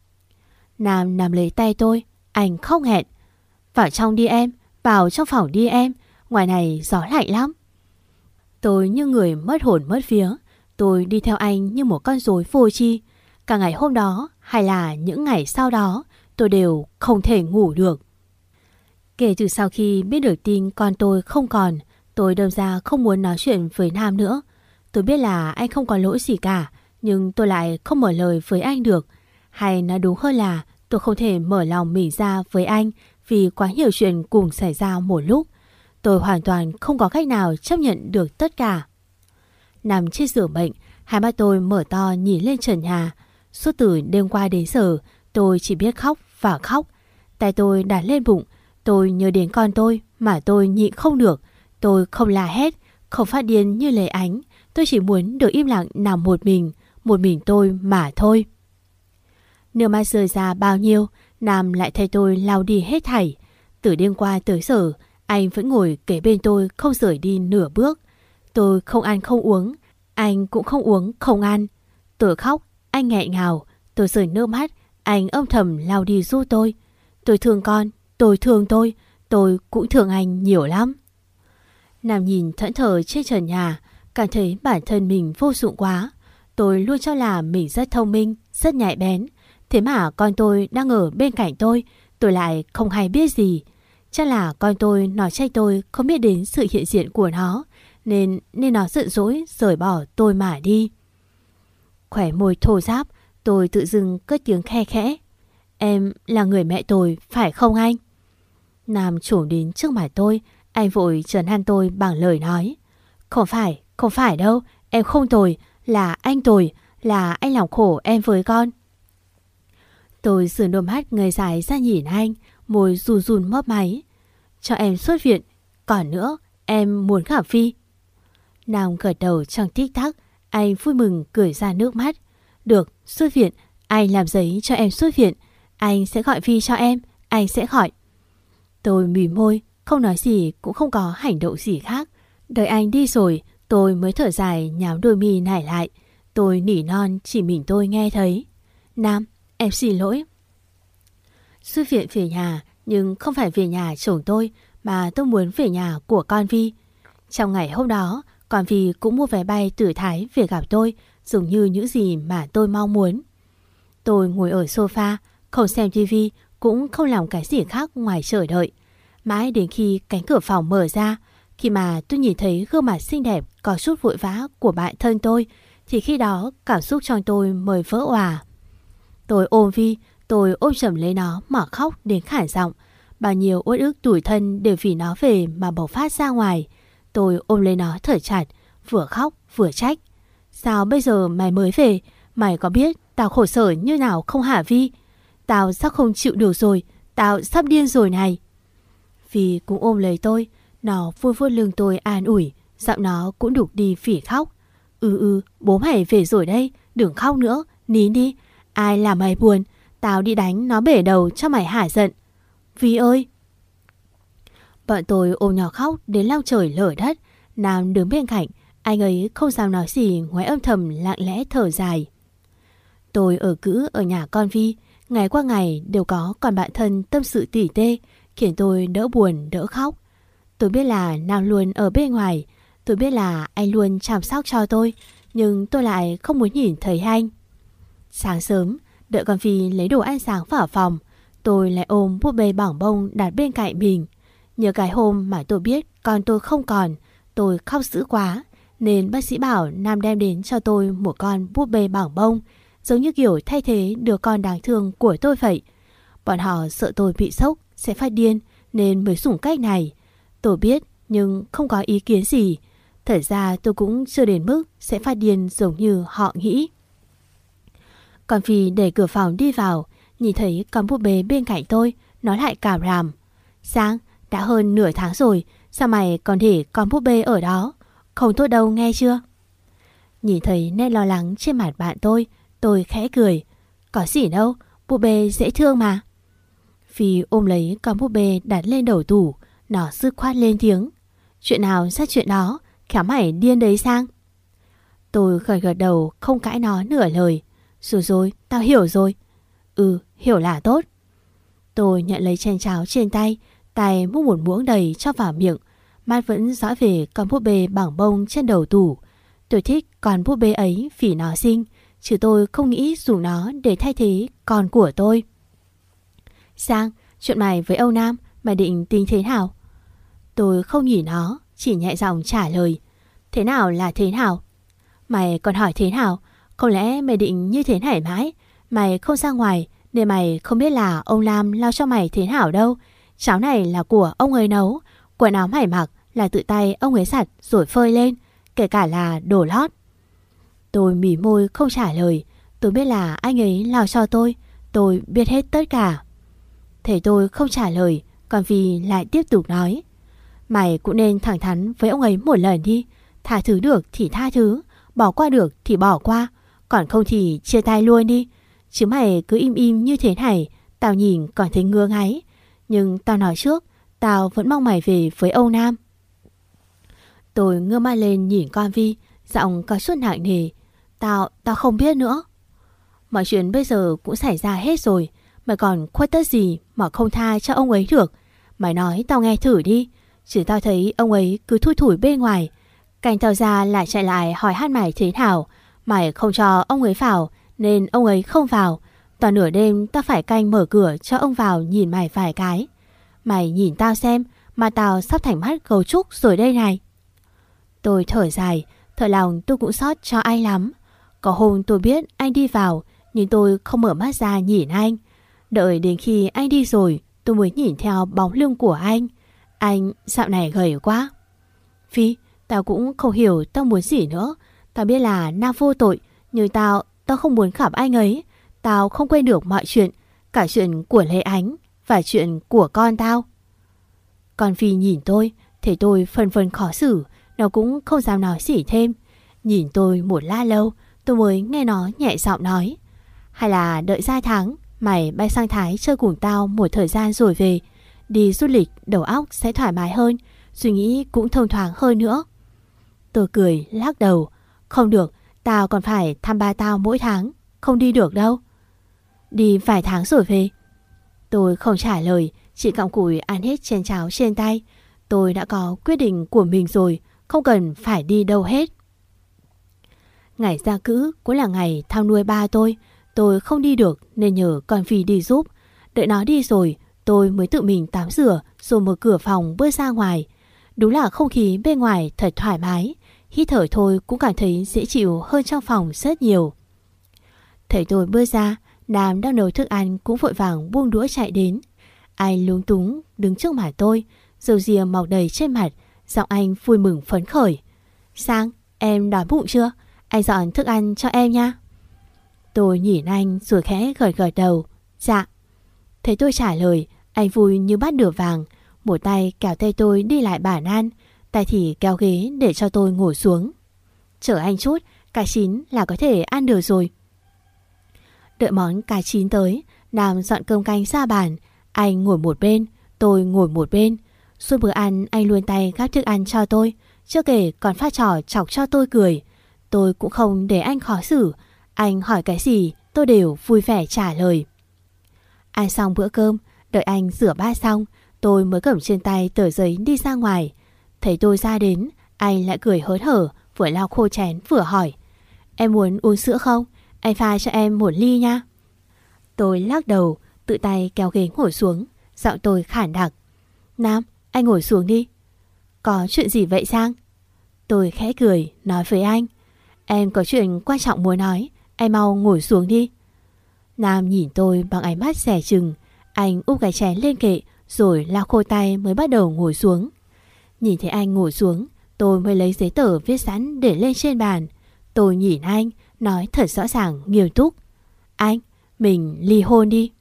Nam nắm lấy tay tôi, anh khóc nghẹn. Vào trong đi em, vào trong phòng đi em, ngoài này gió lạnh lắm. Tôi như người mất hồn mất vía. Tôi đi theo anh như một con rối vô tri. Cả ngày hôm đó hay là những ngày sau đó, tôi đều không thể ngủ được. Kể từ sau khi biết được tin con tôi không còn, tôi đâm ra không muốn nói chuyện với Nam nữa. Tôi biết là anh không có lỗi gì cả, nhưng tôi lại không mở lời với anh được. Hay nói đúng hơn là tôi không thể mở lòng mình ra với anh vì quá nhiều chuyện cùng xảy ra một lúc. Tôi hoàn toàn không có cách nào chấp nhận được tất cả. Nằm trên giường bệnh, hai mắt tôi mở to nhìn lên trần nhà. Suốt từ đêm qua đến giờ, tôi chỉ biết khóc và khóc. Tay tôi đặt lên bụng, tôi nhớ đến con tôi mà tôi nhịn không được. Tôi không la hét, không phát điên như Lê Ánh. Tôi chỉ muốn được im lặng nằm một mình, một mình tôi mà thôi. Nước mắt rơi ra bao nhiêu, Nam lại thay tôi lau đi hết thảy. Từ đêm qua tới giờ, anh vẫn ngồi kế bên tôi không rời đi nửa bước. Tôi không ăn không uống, anh cũng không uống không ăn. Tôi khóc, anh nghẹn ngào. Tôi rơi nước mắt, anh âm thầm lau đi giúp tôi. Tôi thương con, tôi thương tôi, tôi cũng thương anh nhiều lắm. Nam nhìn thẫn thờ trên trần nhà, cảm thấy bản thân mình vô dụng quá. Tôi luôn cho là mình rất thông minh, rất nhạy bén. Thế mà con tôi đang ở bên cạnh tôi, tôi lại không hay biết gì. Chắc là con tôi nói trách tôi không biết đến sự hiện diện của nó, Nên nên nó giận dỗi rời bỏ tôi mà đi. Khỏe môi thô ráp, tôi tự dưng cất tiếng khe khẽ. Em là người mẹ tôi, phải không anh? Nam trổ đến trước mặt tôi, anh vội trấn an tôi bằng lời nói. Không phải, không phải đâu, em không tồi, là anh tồi, là anh làm khổ em với con. Tôi sườn đôi mắt ngây dài ra nhìn anh, môi run run mấp máy. Cho em xuất viện, còn nữa, em muốn gặp Phi. Nam gật đầu trong tích tắc, anh vui mừng cười ra nước mắt. Được, xuất viện, anh làm giấy cho em xuất viện. Anh sẽ gọi Phi cho em, anh sẽ gọi. Tôi mỉm môi, không nói gì cũng không có hành động gì khác. Đợi anh đi rồi, tôi mới thở dài nháo đôi mi nải lại. Tôi nỉ non chỉ mình tôi nghe thấy. Nam, em xin lỗi. Xuất viện về nhà, nhưng không phải về nhà chồng tôi, mà tôi muốn về nhà của con Vi. Trong ngày hôm đó, con Vi cũng mua vé bay từ Thái về gặp tôi, giống như những gì mà tôi mong muốn. Tôi ngồi ở sofa, không xem tivi, cũng không làm cái gì khác ngoài chờ đợi. Mãi đến khi cánh cửa phòng mở ra, khi mà tôi nhìn thấy gương mặt xinh đẹp có chút vội vã của bạn thân tôi, thì khi đó cảm xúc trong tôi mới vỡ òa. Tôi ôm Vi, tôi ôm chầm lấy nó mà khóc đến khản giọng. Bao nhiêu uất ức tủi thân đều vì nó về mà bộc phát ra ngoài. Tôi ôm lấy nó thở chặt, vừa khóc vừa trách. Sao bây giờ mày mới về? Mày có biết tao khổ sở như nào không hả Vi? Tao sắp không chịu được rồi, tao sắp điên rồi này. Vi cũng ôm lấy tôi, nó vuốt vuốt lưng tôi an ủi, giọng nó cũng đục đi phỉ khóc. Ừ ừ, bố mày về rồi đây, đừng khóc nữa, nín đi. Ai làm mày buồn, tao đi đánh nó bể đầu cho mày hả giận. Vi ơi! Bọn tôi ôm nhỏ khóc đến lao trời lở đất. Nam đứng bên cạnh, anh ấy không dám nói gì ngoài âm thầm lặng lẽ thở dài. Tôi ở cữ ở nhà con Vi, ngày qua ngày đều có còn bạn thân tâm sự tỉ tê, khiến tôi đỡ buồn đỡ khóc. Tôi biết là Nam luôn ở bên ngoài, tôi biết là anh luôn chăm sóc cho tôi, nhưng tôi lại không muốn nhìn thấy anh. Sáng sớm, đợi con Vi lấy đồ ăn sáng vào phòng, tôi lại ôm búp bê bỏng bông đặt bên cạnh mình. Nhớ cái hôm mà tôi biết con tôi không còn, tôi khóc dữ quá, nên bác sĩ bảo Nam đem đến cho tôi một con búp bê bỏng bông, giống như kiểu thay thế đứa con đáng thương của tôi vậy. Bọn họ sợ tôi bị sốc, sẽ phát điên, nên mới dùng cách này. Tôi biết, nhưng không có ý kiến gì. Thật ra tôi cũng chưa đến mức sẽ phát điên giống như họ nghĩ. Còn Phi đẩy cửa phòng đi vào, nhìn thấy con búp bê bên cạnh tôi, nó lại cảm ràm. Sang, đã hơn nửa tháng rồi, sao mày còn để con búp bê ở đó? Không tốt đâu nghe chưa? Nhìn thấy nét lo lắng trên mặt bạn tôi, tôi khẽ cười. Có gì đâu, búp bê dễ thương mà. Phi ôm lấy con búp bê đặt lên đầu tủ, nó dứt khoát lên tiếng. Chuyện nào ra chuyện đó, khéo mày điên đấy Sang. Tôi gật gật đầu không cãi nó nửa lời. Rồi rồi, tao hiểu rồi. Ừ, hiểu là tốt. Tôi nhận lấy chén cháo trên tay, tay múc một muỗng đầy cho vào miệng. Mắt vẫn dõi về con búp bê bằng bông trên đầu tủ. Tôi thích con búp bê ấy vì nó xinh, chứ tôi không nghĩ dùng nó để thay thế con của tôi. Sang, chuyện mày với Âu Nam, mày định tính thế nào? Tôi không nhìn nó, chỉ nhẹ giọng trả lời. Thế nào là thế nào? Mày còn hỏi thế nào? Không lẽ mày định như thế này mãi? Mày không ra ngoài nên mày không biết là ông Lam lau cho mày thế nào đâu. Cháo này là của ông ấy nấu, quần áo mày mặc là tự tay ông ấy giặt rồi phơi lên, kể cả là đồ lót. Tôi mỉ môi không trả lời. Tôi biết là anh ấy lau cho tôi, tôi biết hết tất cả. Thấy tôi không trả lời, còn Phi lại tiếp tục nói. Mày cũng nên thẳng thắn với ông ấy một lần đi. Tha thứ được thì tha thứ, bỏ qua được thì bỏ qua, còn không thì chia tay luôn đi. Chứ mày cứ im im như thế này, tao nhìn còn thấy ngứa ngáy. Nhưng tao nói trước, tao vẫn mong mày về với Âu Nam. Tôi ngơ mắt lên nhìn con Vi, giọng có chút nặng nề. Tao, tao không biết nữa. Mọi chuyện bây giờ cũng xảy ra hết rồi, mày còn khuất tất gì mà không tha cho ông ấy được. Mày nói tao nghe thử đi. Chứ tao thấy ông ấy cứ thui thủi bên ngoài, cảnh tao ra lại chạy lại hỏi han mày thế nào. Mày không cho ông ấy vào nên ông ấy không vào. Toàn nửa đêm tao phải canh mở cửa cho ông vào nhìn mày vài cái. Mày nhìn tao xem, mà tao sắp thành mắt gấu trúc rồi đây này. Tôi thở dài, thở lòng tôi cũng xót cho anh lắm. Có hôm tôi biết anh đi vào, nhưng tôi không mở mắt ra nhìn anh. Đợi đến khi anh đi rồi, tôi mới nhìn theo bóng lưng của anh. Anh dạo này gầy quá. Phi, tao cũng không hiểu tao muốn gì nữa. Tao biết là Nam vô tội, nhưng tao, tao không muốn gặp anh ấy. Tao không quên được mọi chuyện, cả chuyện của Lê Ánh và chuyện của con tao. Con Phi nhìn tôi, thấy tôi phân vân khó xử, nó cũng không dám nói gì thêm. Nhìn tôi một lát lâu, tôi mới nghe nó nhẹ giọng nói. Hay là đợi ra tháng, mày bay sang Thái chơi cùng tao một thời gian rồi về. Đi du lịch đầu óc sẽ thoải mái hơn, suy nghĩ cũng thông thoáng hơn nữa. Tôi cười lắc đầu. Không được, tao còn phải thăm ba tao mỗi tháng, không đi được đâu. Đi vài tháng rồi về. Tôi không trả lời, chỉ cặm cụi ăn hết chén cháo trên tay. Tôi đã có quyết định của mình rồi, không cần phải đi đâu hết. Ngày ra cữ cũng là ngày thăm nuôi ba tôi. Tôi không đi được nên nhờ con Phi đi giúp. Đợi nó đi rồi, tôi mới tự mình tắm rửa rồi mở cửa phòng bước ra ngoài. Đúng là không khí bên ngoài thật thoải mái, hít thở thôi cũng cảm thấy dễ chịu hơn trong phòng rất nhiều. Thấy tôi bước ra, Nam đang nấu thức ăn cũng vội vàng buông đũa chạy đến. Anh lúng túng đứng trước mặt tôi, râu ria mọc đầy trên mặt, giọng anh vui mừng phấn khởi. Sang, em đói bụng chưa? Anh dọn thức ăn cho em nha. Tôi nhìn anh rồi khẽ gật gật đầu. Dạ. Thấy tôi trả lời, anh vui như bắt được vàng. Một tay kéo tay tôi đi lại bàn ăn, tay thì kéo ghế để cho tôi ngồi xuống. Chờ anh chút, cá chín là có thể ăn được rồi. Đợi món cá chín tới, Nam dọn cơm canh ra bàn. Anh ngồi một bên, tôi ngồi một bên. Suốt bữa ăn anh luôn tay gắp thức ăn cho tôi, chưa kể còn phát trò chọc cho tôi cười. Tôi cũng không để anh khó xử. Anh hỏi cái gì tôi đều vui vẻ trả lời. Ăn xong bữa cơm, đợi anh rửa bát xong, tôi mới cầm trên tay tờ giấy đi ra ngoài. Thấy tôi ra đến, anh lại cười hớn hở, vừa lau khô chén vừa hỏi. Em muốn uống sữa không? Anh pha cho em một ly nha. Tôi lắc đầu, tự tay kéo ghế ngồi xuống, giọng tôi khản đặc. Nam, anh ngồi xuống đi. Có chuyện gì vậy Sang? Tôi khẽ cười, nói với anh. Em có chuyện quan trọng muốn nói, anh mau ngồi xuống đi. Nam nhìn tôi bằng ánh mắt dè chừng. Anh úp cái chén lên kệ rồi lau khô tay mới bắt đầu ngồi xuống. Nhìn thấy anh ngồi xuống, tôi mới lấy giấy tờ viết sẵn để lên trên bàn. Tôi nhìn anh, nói thật rõ ràng nghiêm túc. Anh, mình ly hôn đi.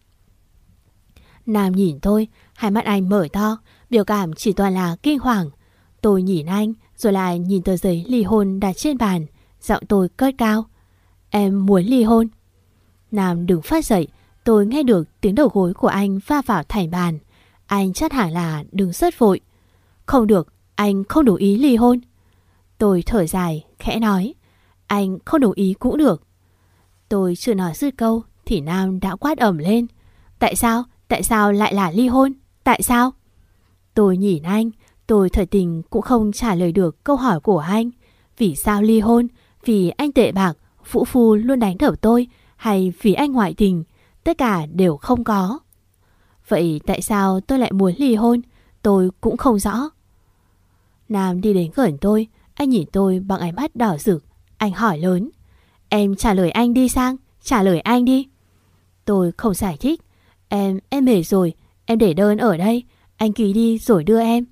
Nam nhìn tôi, hai mắt anh mở to, biểu cảm chỉ toàn là kinh hoàng. Tôi nhìn anh, rồi lại nhìn tờ giấy ly hôn đặt trên bàn. Giọng tôi cất cao. Em muốn ly hôn. Nam đứng phát dậy. Tôi nghe được tiếng đầu gối của anh va vào thành bàn. Anh chắc hẳn là đứng rất vội. Không được, anh không đồng ý ly hôn. Tôi thở dài, khẽ nói. Anh không đồng ý cũng được. Tôi chưa nói dứt câu thì Nam đã quát ầm lên. Tại sao? Tại sao lại là ly hôn? Tại sao? Tôi nhìn anh. Tôi thật tình cũng không trả lời được câu hỏi của anh. Vì sao ly hôn? Vì anh tệ bạc, vũ phu luôn đánh đập tôi, hay vì anh ngoại tình? Tất cả đều không có. Vậy tại sao tôi lại muốn ly hôn? Tôi cũng không rõ. Nam đi đến gần tôi. Anh nhìn tôi bằng ánh mắt đỏ rực. Anh hỏi lớn. Em trả lời anh đi Sang. Trả lời anh đi. Tôi không giải thích. Em, em mệt rồi. Em để đơn ở đây. Anh ký đi rồi đưa em.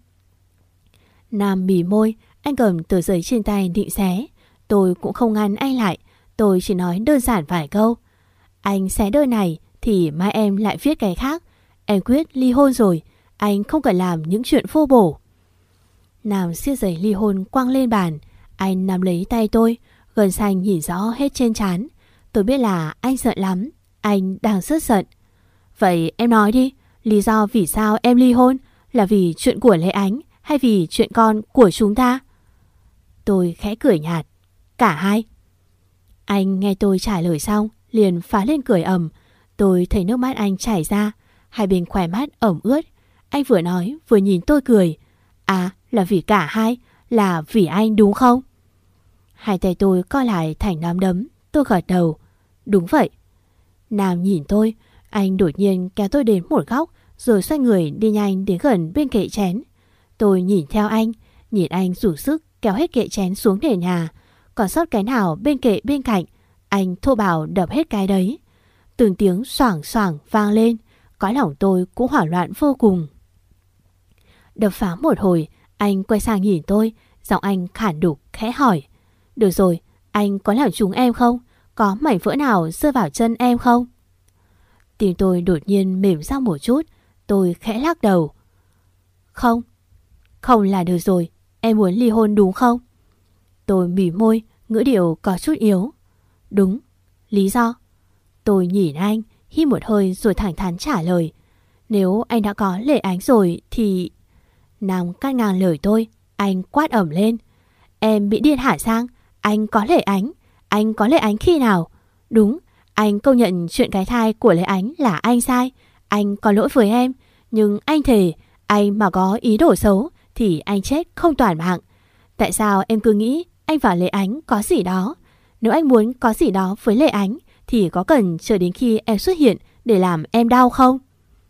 Nam mỉ môi. Anh cầm tờ giấy trên tay định xé. Tôi cũng không ngăn anh lại. Tôi chỉ nói đơn giản vài câu. Anh xé đơn này thì mai em lại viết cái khác. Em quyết ly hôn rồi. Anh không cần làm những chuyện vô bổ. Nam siết giấy ly hôn quăng lên bàn. Anh nắm lấy tay tôi. Gân xanh nhìn rõ hết trên trán. Tôi biết là anh giận lắm. Anh đang rất giận. Vậy em nói đi. Lý do vì sao em ly hôn? Là vì chuyện của Lê Ánh hay vì chuyện con của chúng ta? Tôi khẽ cười nhạt. Cả hai. Anh nghe tôi trả lời xong liền phá lên cười ầm. Tôi thấy nước mắt anh chảy ra. Hai bên khóe mắt ẩm ướt. Anh vừa nói vừa nhìn tôi cười. À, là vì cả hai. Là vì anh đúng không? Hai tay tôi co lại thành nắm đấm. Tôi gật đầu. Đúng vậy. Nam nhìn tôi. Anh đột nhiên kéo tôi đến một góc, rồi xoay người đi nhanh đến gần bên kệ chén. Tôi nhìn theo anh. Nhìn anh dùng sức kéo hết kệ chén xuống nền nhà. Còn sót cái nào bên kệ bên cạnh, anh thô bạo đập hết cái đấy. Từng tiếng xoảng xoảng vang lên. Cõi lòng tôi cũng hoảng loạn vô cùng. Đập phá một hồi, anh quay sang nhìn tôi. Giọng anh khản đục khẽ hỏi. Được rồi, anh có làm trúng em không? Có mảnh vỡ nào rơi vào chân em không? Tim tôi đột nhiên mềm ra một chút. Tôi khẽ lắc đầu. Không. Không là được rồi. Em muốn ly hôn đúng không? Tôi mỉm môi, ngữ điệu có chút yếu. Đúng. Lý do? Tôi nhìn anh, hít một hơi rồi thẳng thắn trả lời. Nếu anh đã có Lệ Ánh rồi thì... Nam cắt ngang lời tôi. Anh quát ẩm lên. Em bị điên hả Sang? Anh có Lệ Ánh? Anh có Lệ Ánh khi nào? Đúng, anh công nhận chuyện cái thai của Lệ Ánh là anh sai. Anh có lỗi với em. Nhưng anh thề, anh mà có ý đồ xấu thì anh chết không toàn mạng. Tại sao em cứ nghĩ anh và Lệ Ánh có gì đó? Nếu anh muốn có gì đó với Lệ Ánh thì có cần chờ đến khi em xuất hiện để làm em đau không?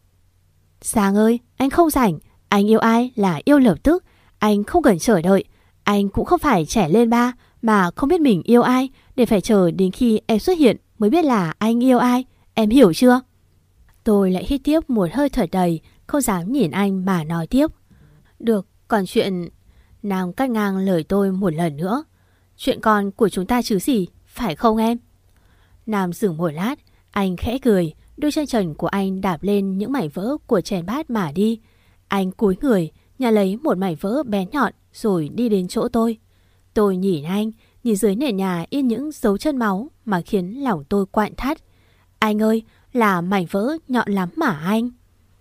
Sang ơi, anh không rảnh. Anh yêu ai là yêu lập tức. Anh không cần chờ đợi. Anh cũng không phải trẻ lên ba mà không biết mình yêu ai để phải chờ đến khi em xuất hiện mới biết là anh yêu ai. Em hiểu chưa? Tôi lại hít tiếp một hơi thở đầy, không dám nhìn anh mà nói tiếp. Được, còn chuyện... Nam cắt ngang lời tôi một lần nữa. Chuyện con của chúng ta chứ gì, phải không em? Nam dừng một lát, anh khẽ cười. Đôi chân trần của anh đạp lên những mảnh vỡ của chén bát mà đi. Anh cúi người, nhặt lấy một mảnh vỡ bén nhọn rồi đi đến chỗ tôi. Tôi nhìn anh, nhìn dưới nền nhà in những dấu chân máu mà khiến lòng tôi quặn thắt. Anh ơi, là mảnh vỡ nhọn lắm mà anh.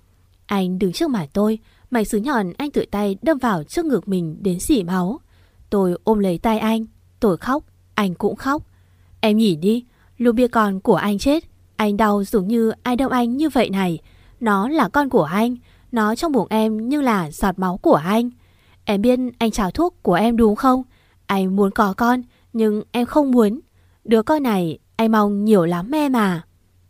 Anh đứng trước mặt tôi, mảnh sứ nhọn anh tự tay đâm vào trước ngực mình đến rỉ máu. Tôi ôm lấy tay anh, tôi khóc, anh cũng khóc. Em nhìn đi, lúc bia con của anh chết, anh đau giống như ai đâm anh như vậy này. Nó là con của anh, nó trong bụng em như là giọt máu của anh. Em biết anh trào thuốc của em đúng không? Anh muốn có con, nhưng em không muốn. Đứa con này anh mong nhiều lắm em à.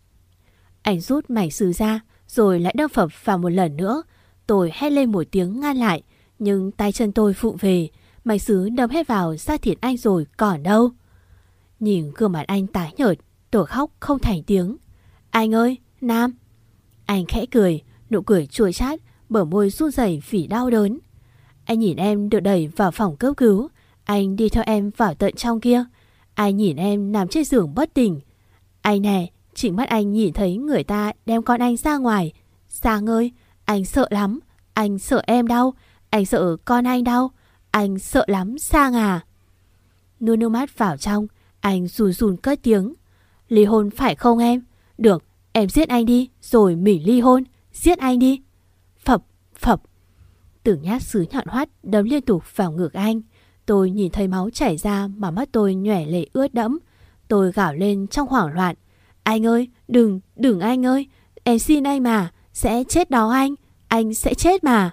Anh rút mảnh sứ ra, rồi lại đâm phập vào một lần nữa. Tôi hét lên một tiếng ngăn lại, nhưng tay chân tôi vụng về. Mảnh sứ đâm hết vào da thịt anh rồi còn đâu. Nhìn gương mặt anh tái nhợt, tôi khóc không thành tiếng. Anh ơi, Nam. Anh khẽ cười, nụ cười chua chát, bờ môi run rẩy vì đau đớn. Anh nhìn em được đẩy vào phòng cấp cứu. Anh đi theo em vào tận trong kia. Anh nhìn em nằm trên giường bất tỉnh. Anh nè, Chính mắt anh nhìn thấy người ta đem con anh ra ngoài. Sang ơi, anh sợ lắm. Anh sợ em đau. Anh sợ con anh đau. Anh sợ lắm Sang à. Nuốt nước mắt vào trong, anh run run cất tiếng. Ly hôn phải không em? Được, em giết anh đi, rồi mình ly hôn. Giết anh đi. Phập, phập. Từng nhát sứ nhọn hoắt đấm liên tục vào ngực anh. Tôi nhìn thấy máu chảy ra mà mắt tôi nhòe lệ ướt đẫm. Tôi gào lên trong hoảng loạn. Anh ơi, đừng, đừng anh ơi. Em xin anh mà, sẽ chết đó anh. Anh sẽ chết mà.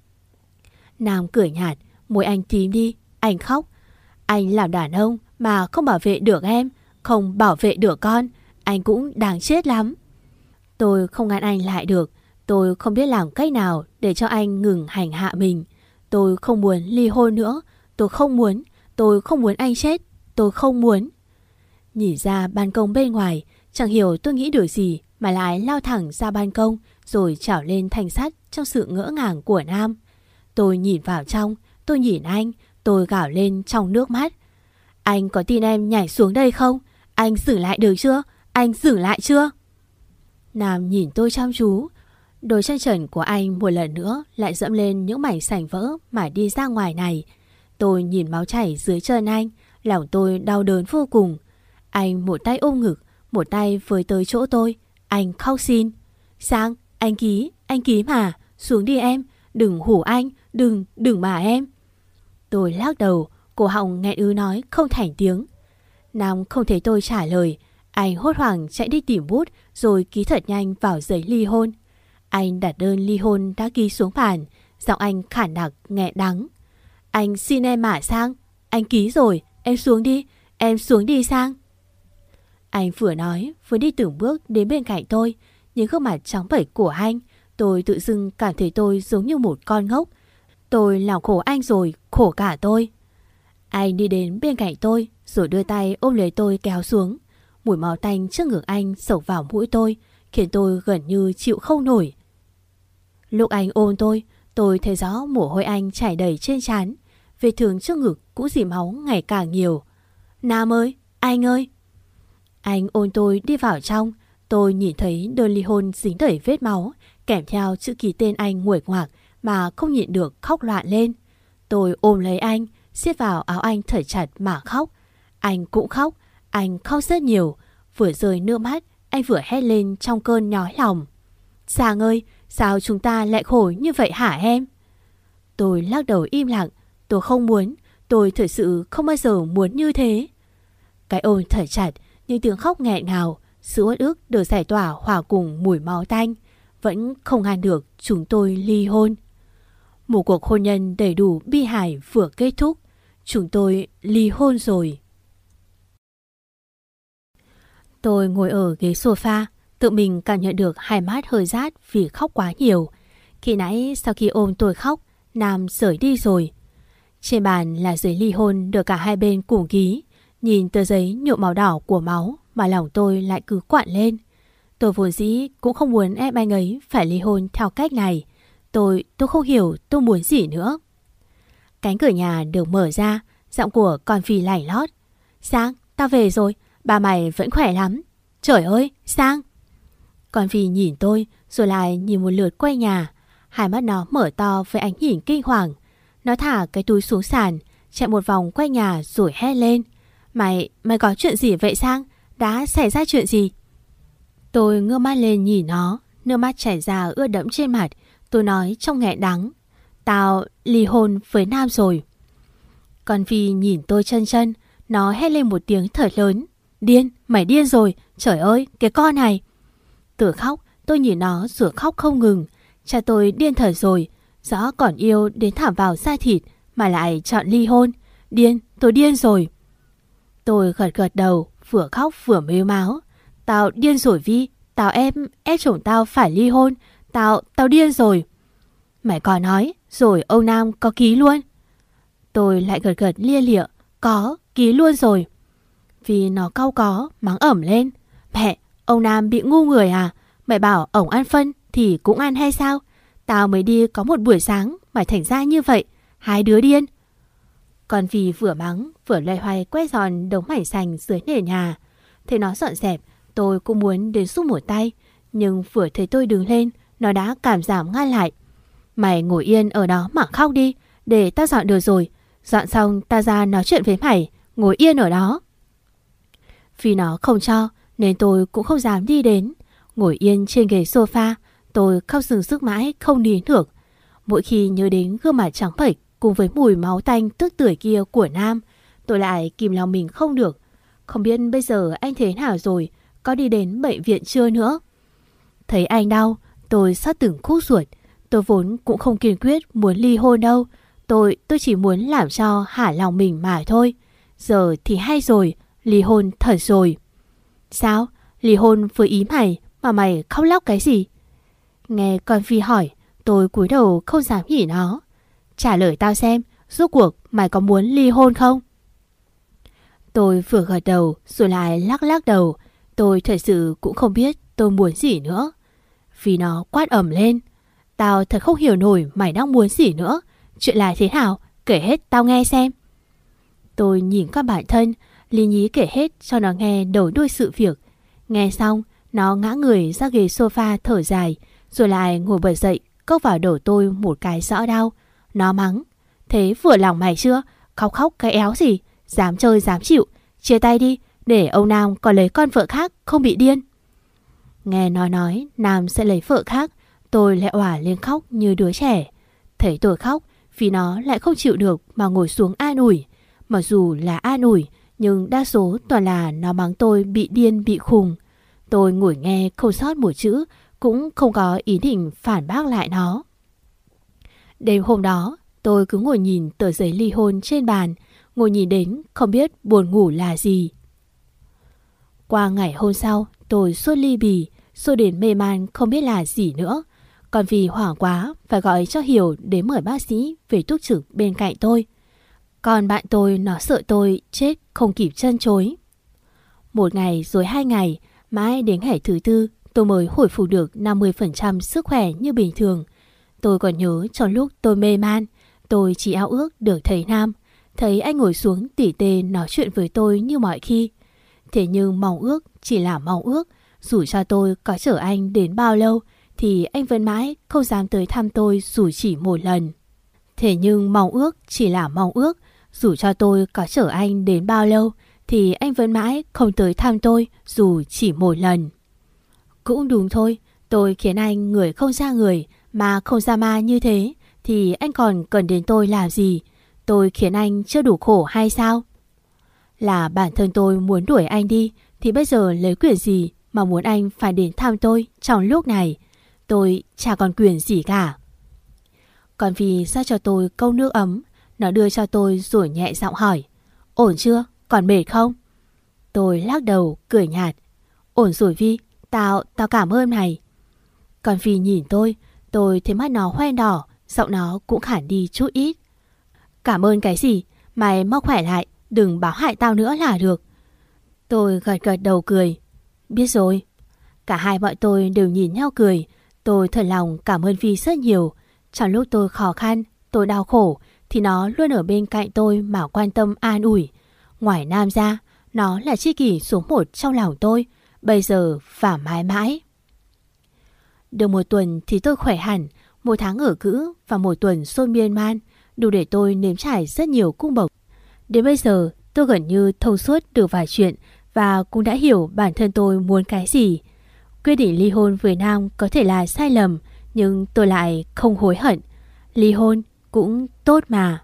Nam cười nhạt, môi anh tím đi, anh khóc. Anh làm đàn ông mà không bảo vệ được em, không bảo vệ được con. Anh cũng đáng chết lắm. Tôi không ngăn anh lại được. Tôi không biết làm cách nào để cho anh ngừng hành hạ mình. Tôi không muốn ly hôn nữa. Tôi không muốn. Tôi không muốn anh chết. Tôi không muốn. Nhìn ra ban công bên ngoài, chẳng hiểu tôi nghĩ được gì mà lại lao thẳng ra ban công rồi trảo lên thanh sắt trong sự ngỡ ngàng của Nam. Tôi nhìn vào trong, tôi nhìn anh, tôi gào lên trong nước mắt. Anh có tin em nhảy xuống đây không? Anh dừng lại được chưa? Anh dừng lại chưa? Nam nhìn tôi chăm chú. Đôi chân trần của anh một lần nữa lại dẫm lên những mảnh sành vỡ mà đi ra ngoài này. Tôi nhìn máu chảy dưới chân anh, lòng tôi đau đớn vô cùng. Anh một tay ôm ngực, một tay với tới chỗ tôi. Anh khóc xin. Sang, anh Ký, anh Ký mà, xuống đi em. Đừng hủ anh, đừng, đừng mà em. Tôi lắc đầu, cổ họng nghẹn ứ nói không thành tiếng. Nam không thấy tôi trả lời. Anh hốt hoảng chạy đi tìm bút rồi ký thật nhanh vào giấy ly hôn. Anh đặt đơn ly hôn đã ký xuống bàn. Giọng anh khản đặc nghẹn đắng. Anh xin em mà Sang. Anh ký rồi, em xuống đi. Em xuống đi Sang. Anh vừa nói vừa đi từng bước đến bên cạnh tôi. Những gương mặt trắng bệch của anh, tôi tự dưng cảm thấy tôi giống như một con ngốc. Tôi làm khổ anh rồi, khổ cả tôi. Anh đi đến bên cạnh tôi rồi đưa tay ôm lấy tôi kéo xuống. Mùi máu tanh trước ngực anh xộc vào mũi tôi, khiến tôi gần như chịu không nổi. Lúc anh ôm tôi, tôi thấy rõ mồ hôi anh chảy đầy trên trán. Vết thương trước ngực cũng dỉ máu ngày càng nhiều. Nam ơi, anh ơi. Anh ôm tôi đi vào trong. Tôi nhìn thấy đơn ly hôn dính đầy vết máu, kèm theo chữ ký tên anh nguệch ngoạc mà không nhịn được khóc loạn lên. Tôi ôm lấy anh, siết vào áo anh thật chặt mà khóc. Anh cũng khóc, anh khóc rất nhiều. Vừa rơi nước mắt, anh vừa hét lên trong cơn nhói lòng. Sang ơi, sao chúng ta lại khổ như vậy hả em? Tôi lắc đầu im lặng. Tôi không muốn, tôi thật sự không bao giờ muốn như thế. Cái ôm thật chặt, những tiếng khóc nghẹn ngào, sự uất ức được giải tỏa hòa cùng mùi máu tanh, vẫn không ngăn được chúng tôi ly hôn. Một cuộc hôn nhân đầy đủ bi hài vừa kết thúc. Chúng tôi ly hôn rồi. Tôi ngồi ở ghế sofa, tự mình cảm nhận được hai mắt hơi rát vì khóc quá nhiều. Khi nãy sau khi ôm tôi khóc, Nam rời đi rồi. Trên bàn là giấy ly hôn được cả hai bên cùng ký. Nhìn tờ giấy nhuộm màu đỏ của máu mà lòng tôi lại cứ quặn lên. Tôi vốn dĩ cũng không muốn ép anh ấy phải ly hôn theo cách này. Tôi, tôi không hiểu tôi muốn gì nữa. Cánh cửa nhà được mở ra, giọng của con Phi lảnh lót. Sang, tao về rồi, ba mày vẫn khỏe lắm. Trời ơi, Sang. Con Phi nhìn tôi rồi lại nhìn một lượt quay nhà. Hai mắt nó mở to với ánh nhìn kinh hoàng. Nó thả cái túi xuống sàn, chạy một vòng quay nhà rồi hét lên. Mày, mày có chuyện gì vậy Sang? Đã xảy ra chuyện gì? Tôi ngước mắt lên nhìn nó, nước mắt chảy ra ướt đẫm trên mặt. Tôi nói trong nghẹn đắng. Tao ly hôn với Nam rồi. Con Phi nhìn tôi chân chân, nó hét lên một tiếng thật lớn. Điên, mày điên rồi, trời ơi, cái con này. Từ khóc, tôi nhìn nó rồi khóc không ngừng. Cha tôi điên thật rồi, rõ còn yêu đến thảm vào da thịt mà lại chọn ly hôn. Điên, tôi điên rồi. Tôi gật gật đầu, vừa khóc vừa mếu máo. Tao điên rồi Vi, tao em, ép chồng tao phải ly hôn. Tao, tao điên rồi. Mày còn nói, rồi ông Nam có ký luôn. Tôi lại gật gật lia lịa. Có, ký luôn rồi. Vì nó cau có, mắng ẩm lên. Mẹ, ông Nam bị ngu người à? Mày bảo ổng ăn phân thì cũng ăn hay sao? Tao mới đi có một buổi sáng mà thành ra như vậy. Hai đứa điên. Còn Vì vừa mắng vừa loay hoay quét dọn đống mảnh sành dưới nền nhà. Thấy nó dọn dẹp, Tôi cũng muốn đến giúp một tay, nhưng vừa thấy tôi đứng lên, nó đã cảm giảm ngăn lại. Mày ngồi yên ở đó mà khóc đi, để ta dọn được rồi. Dọn xong ta ra nói chuyện với mày, ngồi yên ở đó. Vì nó không cho nên tôi cũng không dám đi đến. Ngồi yên trên ghế sofa, tôi khóc dừng sức mãi không nín được. Mỗi khi nhớ đến gương mặt trắng bệch cùng với mùi máu tanh tức tưởi kia của Nam, tôi lại kìm lòng mình không được. Không biết bây giờ anh thế nào rồi, có đi đến bệnh viện chưa nữa. Thấy anh đau, tôi xót từng khúc ruột. Tôi vốn cũng không kiên quyết muốn ly hôn đâu. Tôi, tôi chỉ muốn làm cho hả lòng mình mà thôi. Giờ thì hay rồi, ly hôn thật rồi. Sao? Ly hôn với ý mày mà mày khóc lóc cái gì? Nghe con Phi hỏi, tôi cúi đầu không dám nhìn nó. Trả lời tao xem, rốt cuộc mày có muốn ly hôn không? Tôi vừa gật đầu rồi lại lắc lắc đầu. Tôi thật sự cũng không biết tôi muốn gì nữa. Vì nó quát ầm lên. Tao thật không hiểu nổi mày đang muốn gì nữa. Chuyện là thế nào? Kể hết tao nghe xem. Tôi nhìn các bạn thân, lý nhí kể hết cho nó nghe đầu đuôi sự việc. Nghe xong, nó ngã người ra ghế sofa thở dài, rồi lại ngồi bật dậy, cốc vào đầu tôi một cái rõ đau. Nó mắng. Thế vừa lòng mày chưa? Khóc khóc cái éo gì? Dám chơi dám chịu. Chia tay đi, để ông Nam còn lấy con vợ khác không bị điên. Nghe nó nói Nam sẽ lấy vợ khác, tôi lại òa lên khóc như đứa trẻ. Thấy tôi khóc, vì nó lại không chịu được mà ngồi xuống an ủi. Mặc dù là an ủi, nhưng đa số toàn là nó mắng tôi bị điên bị khùng. Tôi ngồi nghe không sót một chữ, cũng không có ý định phản bác lại nó. Đêm hôm đó, tôi cứ ngồi nhìn tờ giấy ly hôn trên bàn, ngồi nhìn đến không biết buồn ngủ là gì. Qua ngày hôm sau, tôi sốt ly bì, sốt đến mê man không biết là gì nữa. Còn vì hoảng quá, phải gọi cho Hiểu đến mời bác sĩ về túc trực bên cạnh tôi. Còn bạn tôi nó sợ tôi chết không kịp chân chối. Một ngày rồi hai ngày, mãi đến ngày thứ tư tôi mới hồi phục được năm mươi phần trăm sức khỏe như bình thường. Tôi còn nhớ trong lúc tôi mê man, tôi chỉ ao ước được thấy Nam. Thấy anh ngồi xuống tỉ tê nói chuyện với tôi như mọi khi. Thế nhưng mong ước chỉ là mong ước. Dù cho tôi có chở anh đến bao lâu thì anh vẫn mãi không dám tới thăm tôi dù chỉ một lần. Thế nhưng mong ước chỉ là mong ước. Dù cho tôi có chở anh đến bao lâu thì anh vẫn mãi không tới thăm tôi dù chỉ một lần. Cũng đúng thôi, tôi khiến anh người không ra người mà không ra ma như thế thì anh còn cần đến tôi làm gì? Tôi khiến anh chưa đủ khổ hay sao? Là bản thân tôi muốn đuổi anh đi thì bây giờ lấy quyền gì mà muốn anh phải đến thăm tôi trong lúc này? Tôi chả còn quyền gì cả. Còn vì sao cho tôi câu nước ấm, nó đưa cho tôi rồi nhẹ giọng hỏi. Ổn chưa? Còn mệt không? Tôi lắc đầu cười nhạt. Ổn rồi Vi, tao, tao cảm ơn mày. Còn vì nhìn tôi, tôi thấy mắt nó hoen đỏ, giọng nó cũng khản đi chút ít. Cảm ơn cái gì? Mày mau khỏe lại, đừng báo hại tao nữa là được. Tôi gật gật đầu cười. Biết rồi. Cả hai bọn tôi đều nhìn nhau cười. Tôi thật lòng cảm ơn Vi rất nhiều. Trong lúc tôi khó khăn, tôi đau khổ thì nó luôn ở bên cạnh tôi mà quan tâm an ủi. Ngoài Nam ra, nó là tri kỷ số một trong lòng tôi, bây giờ và mãi mãi. Được một tuần thì tôi khỏe hẳn. Một tháng ở cữ và một tuần xôn miên man đủ để tôi nếm trải rất nhiều cung bậc. Đến bây giờ tôi gần như thông suốt được vài chuyện và cũng đã hiểu bản thân tôi muốn cái gì. Quyết định ly hôn với Nam có thể là sai lầm, nhưng tôi lại không hối hận. Ly hôn cũng tốt mà.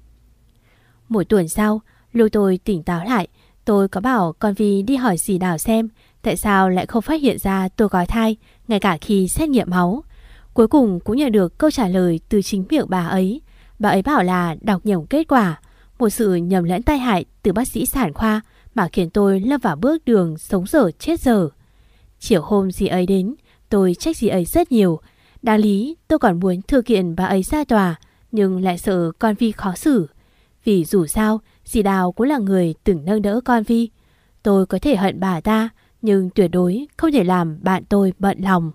Một tuần sau, lúc tôi tỉnh táo lại, tôi có bảo con Vi đi hỏi dì Đào xem tại sao lại không phát hiện ra tôi có thai ngay cả khi xét nghiệm máu. Cuối cùng cũng nhận được câu trả lời từ chính miệng bà ấy. Bà ấy bảo là đọc nhầm kết quả, một sự nhầm lẫn tai hại từ bác sĩ sản khoa mà khiến tôi lâm vào bước đường sống dở chết dở. Chiều hôm dì ấy đến, tôi trách dì ấy rất nhiều. Đáng lý tôi còn muốn thư kiện bà ấy ra tòa, nhưng lại sợ con Vi khó xử. Vì dù sao, dì Đào cũng là người từng nâng đỡ con Vi. Tôi có thể hận bà ta, nhưng tuyệt đối không thể làm bạn tôi bận lòng.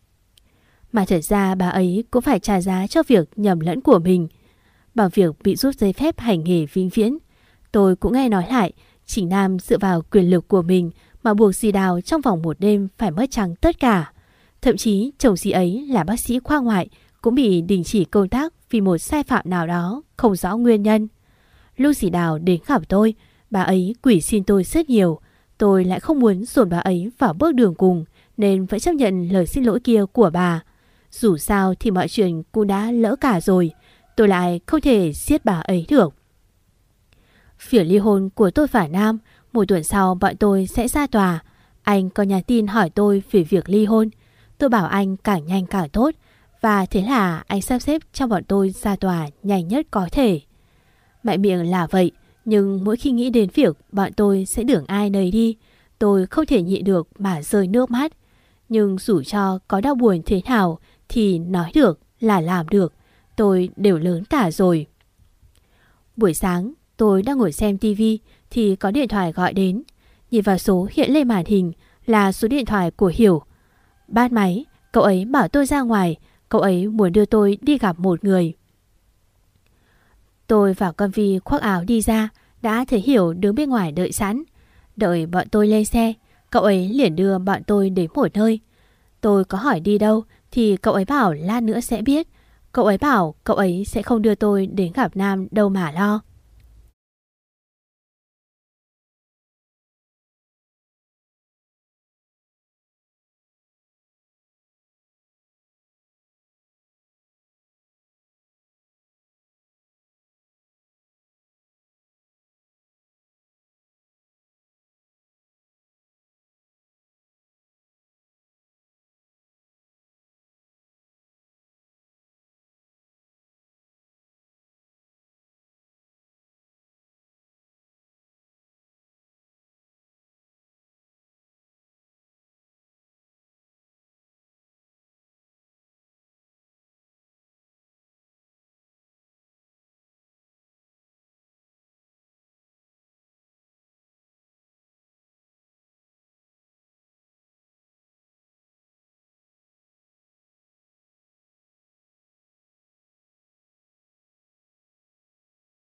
Mà thật ra bà ấy cũng phải trả giá cho việc nhầm lẫn của mình. Bằng việc bị rút giấy phép hành nghề vĩnh viễn, tôi cũng nghe nói lại chính Nam dựa vào quyền lực của mình mà buộc dì Đào trong vòng một đêm phải mất trắng tất cả. Thậm chí chồng dì ấy là bác sĩ khoa ngoại cũng bị đình chỉ công tác vì một sai phạm nào đó không rõ nguyên nhân. Lúc dì Đào đến gặp tôi, bà ấy quỷ xin tôi rất nhiều. Tôi lại không muốn dồn bà ấy vào bước đường cùng nên vẫn chấp nhận lời xin lỗi kia của bà. Dù sao thì mọi chuyện cũng đã lỡ cả rồi, tôi lại không thể giết bà ấy được. Việc ly hôn của tôi và Nam, một tuần sau bọn tôi sẽ ra tòa. Anh có nhắn tin hỏi tôi về việc ly hôn. Tôi bảo anh càng nhanh càng tốt, và thế là anh sắp xếp cho bọn tôi ra tòa nhanh nhất có thể. Mạnh miệng là vậy, nhưng mỗi khi nghĩ đến việc bọn tôi sẽ đường ai nấy đi, tôi không thể nhịn được mà rơi nước mắt. Nhưng dù cho có đau buồn thế nào thì nói được là làm được, tôi đều lớn cả rồi. Buổi sáng tôi đang ngồi xem tivi thì có điện thoại gọi đến. Nhìn vào số hiện lên màn hình là số điện thoại của Hiểu. Bắt máy, cậu ấy bảo tôi ra ngoài, cậu ấy muốn đưa tôi đi gặp một người. Tôi vào công viên khoác áo đi ra, đã thấy Hiểu đứng bên ngoài đợi sẵn. Đợi bọn tôi lên xe, cậu ấy liền đưa bọn tôi đến một nơi. Tôi có hỏi đi đâu thì cậu ấy bảo lát nữa sẽ biết. Cậu ấy bảo cậu ấy sẽ không đưa tôi đến gặp Nam đâu mà lo.